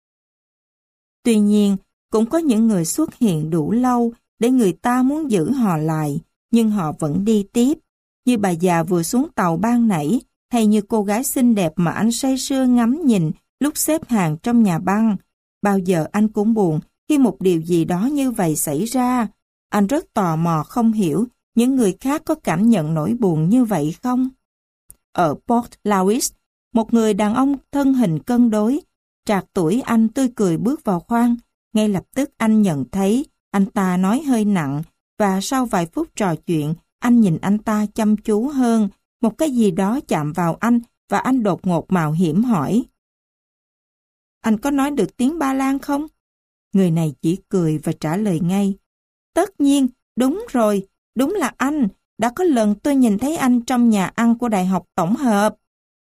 Tuy nhiên, cũng có những người xuất hiện đủ lâu để người ta muốn giữ họ lại, nhưng họ vẫn đi tiếp. Như bà già vừa xuống tàu ban nãy, hay như cô gái xinh đẹp mà anh say sưa ngắm nhìn lúc xếp hàng trong nhà băng. Bao giờ anh cũng buồn khi một điều gì đó như vậy xảy ra. Anh rất tò mò không hiểu những người khác có cảm nhận nỗi buồn như vậy không? Ở Port Louis, một người đàn ông thân hình cân đối, trạc tuổi anh tươi cười bước vào khoang. Ngay lập tức anh nhận thấy anh ta nói hơi nặng và sau vài phút trò chuyện, anh nhìn anh ta chăm chú hơn. Một cái gì đó chạm vào anh và anh đột ngột mạo hiểm hỏi: Anh có nói được tiếng Ba Lan không? Người này chỉ cười và trả lời ngay: Tất nhiên, đúng rồi, đúng là anh. Đã có lần tôi nhìn thấy anh trong nhà ăn của Đại học Tổng hợp.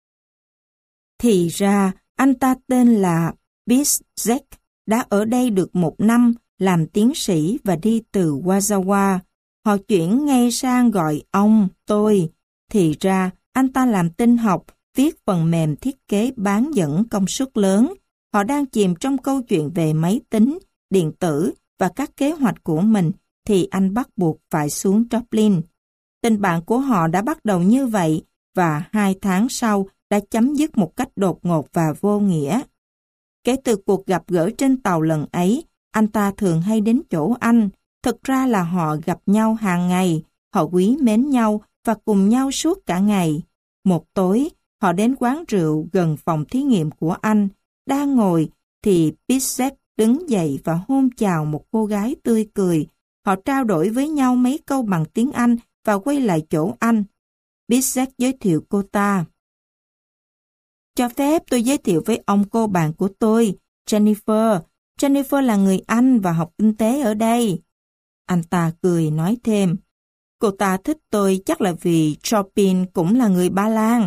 Thì ra, anh ta tên là Bizek, đã ở đây được một năm, làm tiến sĩ và đi từ Wazawa. Họ chuyển ngay sang gọi ông, tôi. Thì ra, anh ta làm tin học, viết phần mềm thiết kế bán dẫn công suất lớn. Họ đang chìm trong câu chuyện về máy tính, điện tử và các kế hoạch của mình, thì anh bắt buộc phải xuống Dublin. Tình bạn của họ đã bắt đầu như vậy, và hai tháng sau đã chấm dứt một cách đột ngột và vô nghĩa. Kể từ cuộc gặp gỡ trên tàu lần ấy, anh ta thường hay đến chỗ anh. Thực ra là họ gặp nhau hàng ngày, họ quý mến nhau và cùng nhau suốt cả ngày. Một tối, họ đến quán rượu gần phòng thí nghiệm của anh. Đang ngồi, thì Bizek đứng dậy và hôn chào một cô gái tươi cười. Họ trao đổi với nhau mấy câu bằng tiếng Anh và quay lại chỗ anh. Bizek giới thiệu cô ta. Cho phép tôi giới thiệu với ông cô bạn của tôi, Jennifer. Jennifer là người Anh và học kinh tế ở đây. Anh ta cười nói thêm, cô ta thích tôi chắc là vì Chopin cũng là người Ba Lan.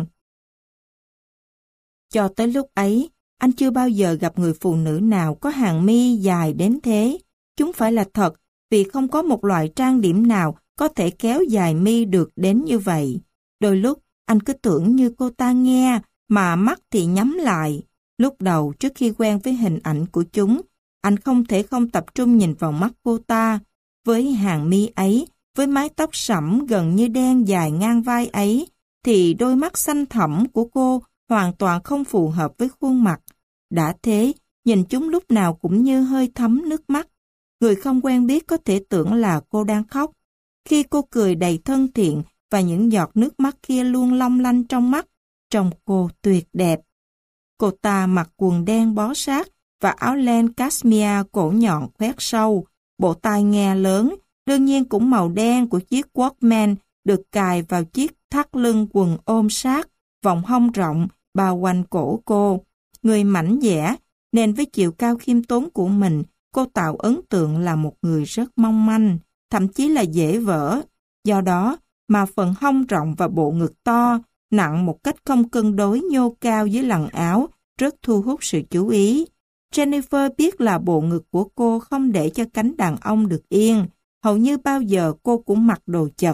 Cho tới lúc ấy, anh chưa bao giờ gặp người phụ nữ nào có hàng mi dài đến thế. Chúng phải là thật, vì không có một loại trang điểm nào có thể kéo dài mi được đến như vậy. Đôi lúc, anh cứ tưởng như cô ta nghe, mà mắt thì nhắm lại. Lúc đầu, trước khi quen với hình ảnh của chúng, anh không thể không tập trung nhìn vào mắt cô ta. Với hàng mi ấy với mái tóc sẫm gần như đen dài ngang vai ấy, thì đôi mắt xanh thẳm của cô hoàn toàn không phù hợp với khuôn mặt. Đã thế, nhìn chúng lúc nào cũng như hơi thấm nước mắt. Người không quen biết có thể tưởng là cô đang khóc. Khi cô cười đầy thân thiện và những giọt nước mắt kia luôn long lanh trong mắt, trông cô tuyệt đẹp. Cô ta mặc quần đen bó sát và áo len cashmere cổ nhọn khoét sâu, bộ tai nghe lớn, đương nhiên cũng màu đen của chiếc Walkman được cài vào chiếc thắt lưng quần ôm sát, vòng hông rộng, bao quanh cổ cô. Người mảnh dẻ, nên với chiều cao khiêm tốn của mình, cô tạo ấn tượng là một người rất mong manh, thậm chí là dễ vỡ. Do đó mà phần hông rộng và bộ ngực to, nặng một cách không cân đối nhô cao dưới lằn áo, rất thu hút sự chú ý. Jennifer biết là bộ ngực của cô không để cho cánh đàn ông được yên, hầu như bao giờ cô cũng mặc đồ chật.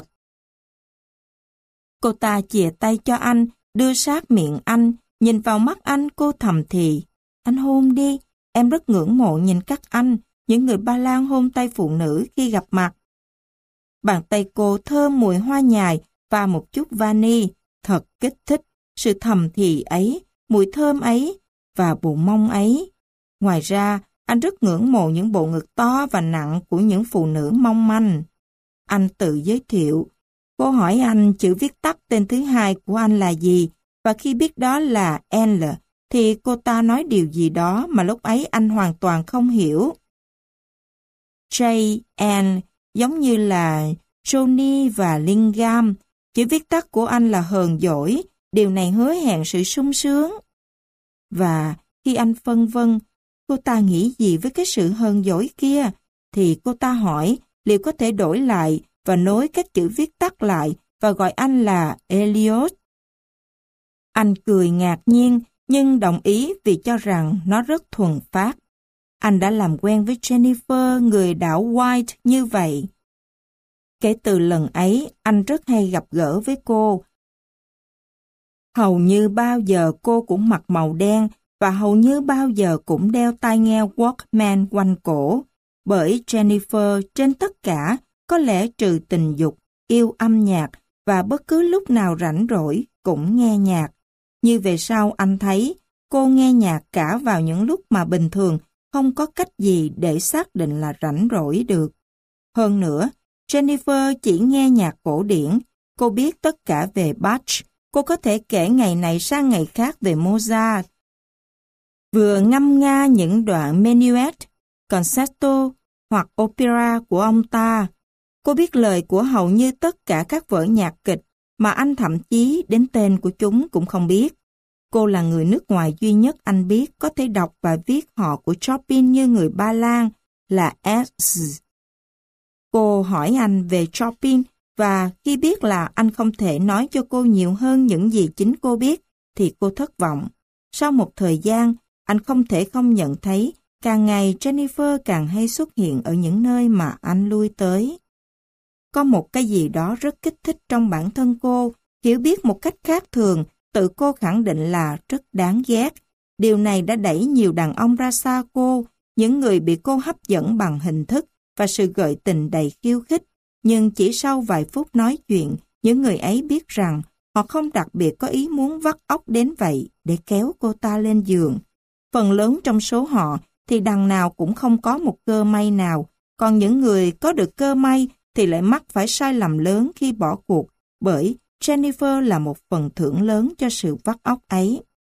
Cô ta chìa tay cho anh, đưa sát miệng anh, nhìn vào mắt anh cô thầm thì. Anh hôn đi, em rất ngưỡng mộ nhìn các anh, những người Ba Lan hôn tay phụ nữ khi gặp mặt. Bàn tay cô thơm mùi hoa nhài và một chút vani, thật kích thích, sự thầm thì ấy, mùi thơm ấy và bộ mông ấy. Ngoài ra, anh rất ngưỡng mộ những bộ ngực to và nặng của những phụ nữ mong manh. Anh tự giới thiệu. Cô hỏi anh chữ viết tắt tên thứ hai của anh là gì, và khi biết đó là L, thì cô ta nói điều gì đó mà lúc ấy anh hoàn toàn không hiểu. J, N giống như là Johnny và Lingam. Chữ viết tắt của anh là hờn dỗi, điều này hứa hẹn sự sung sướng. Và khi anh phân vân, cô ta nghĩ gì với cái sự hờn dỗi kia, thì cô ta hỏi liệu có thể đổi lại và nối các chữ viết tắt lại và gọi anh là Elliot. Anh cười ngạc nhiên, nhưng đồng ý vì cho rằng nó rất thuần phát. Anh đã làm quen với Jennifer, người đảo White như vậy. Kể từ lần ấy, anh rất hay gặp gỡ với cô. Hầu như bao giờ cô cũng mặc màu đen và hầu như bao giờ cũng đeo tai nghe Walkman quanh cổ. Bởi Jennifer trên tất cả, có lẽ trừ tình dục, yêu âm nhạc và bất cứ lúc nào rảnh rỗi cũng nghe nhạc. Như về sau anh thấy, cô nghe nhạc cả vào những lúc mà bình thường không có cách gì để xác định là rảnh rỗi được. Hơn nữa, Jennifer chỉ nghe nhạc cổ điển, cô biết tất cả về Bach, cô có thể kể ngày này sang ngày khác về Mozart. Vừa ngâm nga những đoạn minuet, concerto hoặc opera của ông ta, cô biết lời của hầu như tất cả các vở nhạc kịch mà anh thậm chí đến tên của chúng cũng không biết. Cô là người nước ngoài duy nhất anh biết có thể đọc và viết họ của Chopin như người Ba Lan là S. Cô hỏi anh về Chopin và khi biết là anh không thể nói cho cô nhiều hơn những gì chính cô biết thì cô thất vọng. Sau một thời gian, anh không thể không nhận thấy càng ngày Jennifer càng hay xuất hiện ở những nơi mà anh lui tới. Có một cái gì đó rất kích thích trong bản thân cô, hiểu biết một cách khác thường, tự cô khẳng định là rất đáng ghét. Điều này đã đẩy nhiều đàn ông ra xa cô, những người bị cô hấp dẫn bằng hình thức và sự gợi tình đầy khiêu khích. Nhưng chỉ sau vài phút nói chuyện, những người ấy biết rằng họ không đặc biệt có ý muốn vắt óc đến vậy để kéo cô ta lên giường. Phần lớn trong số họ thì đằng nào cũng không có một cơ may nào, còn những người có được cơ may thì lại mắc phải sai lầm lớn khi bỏ cuộc, bởi Jennifer là một phần thưởng lớn cho sự vắt óc ấy.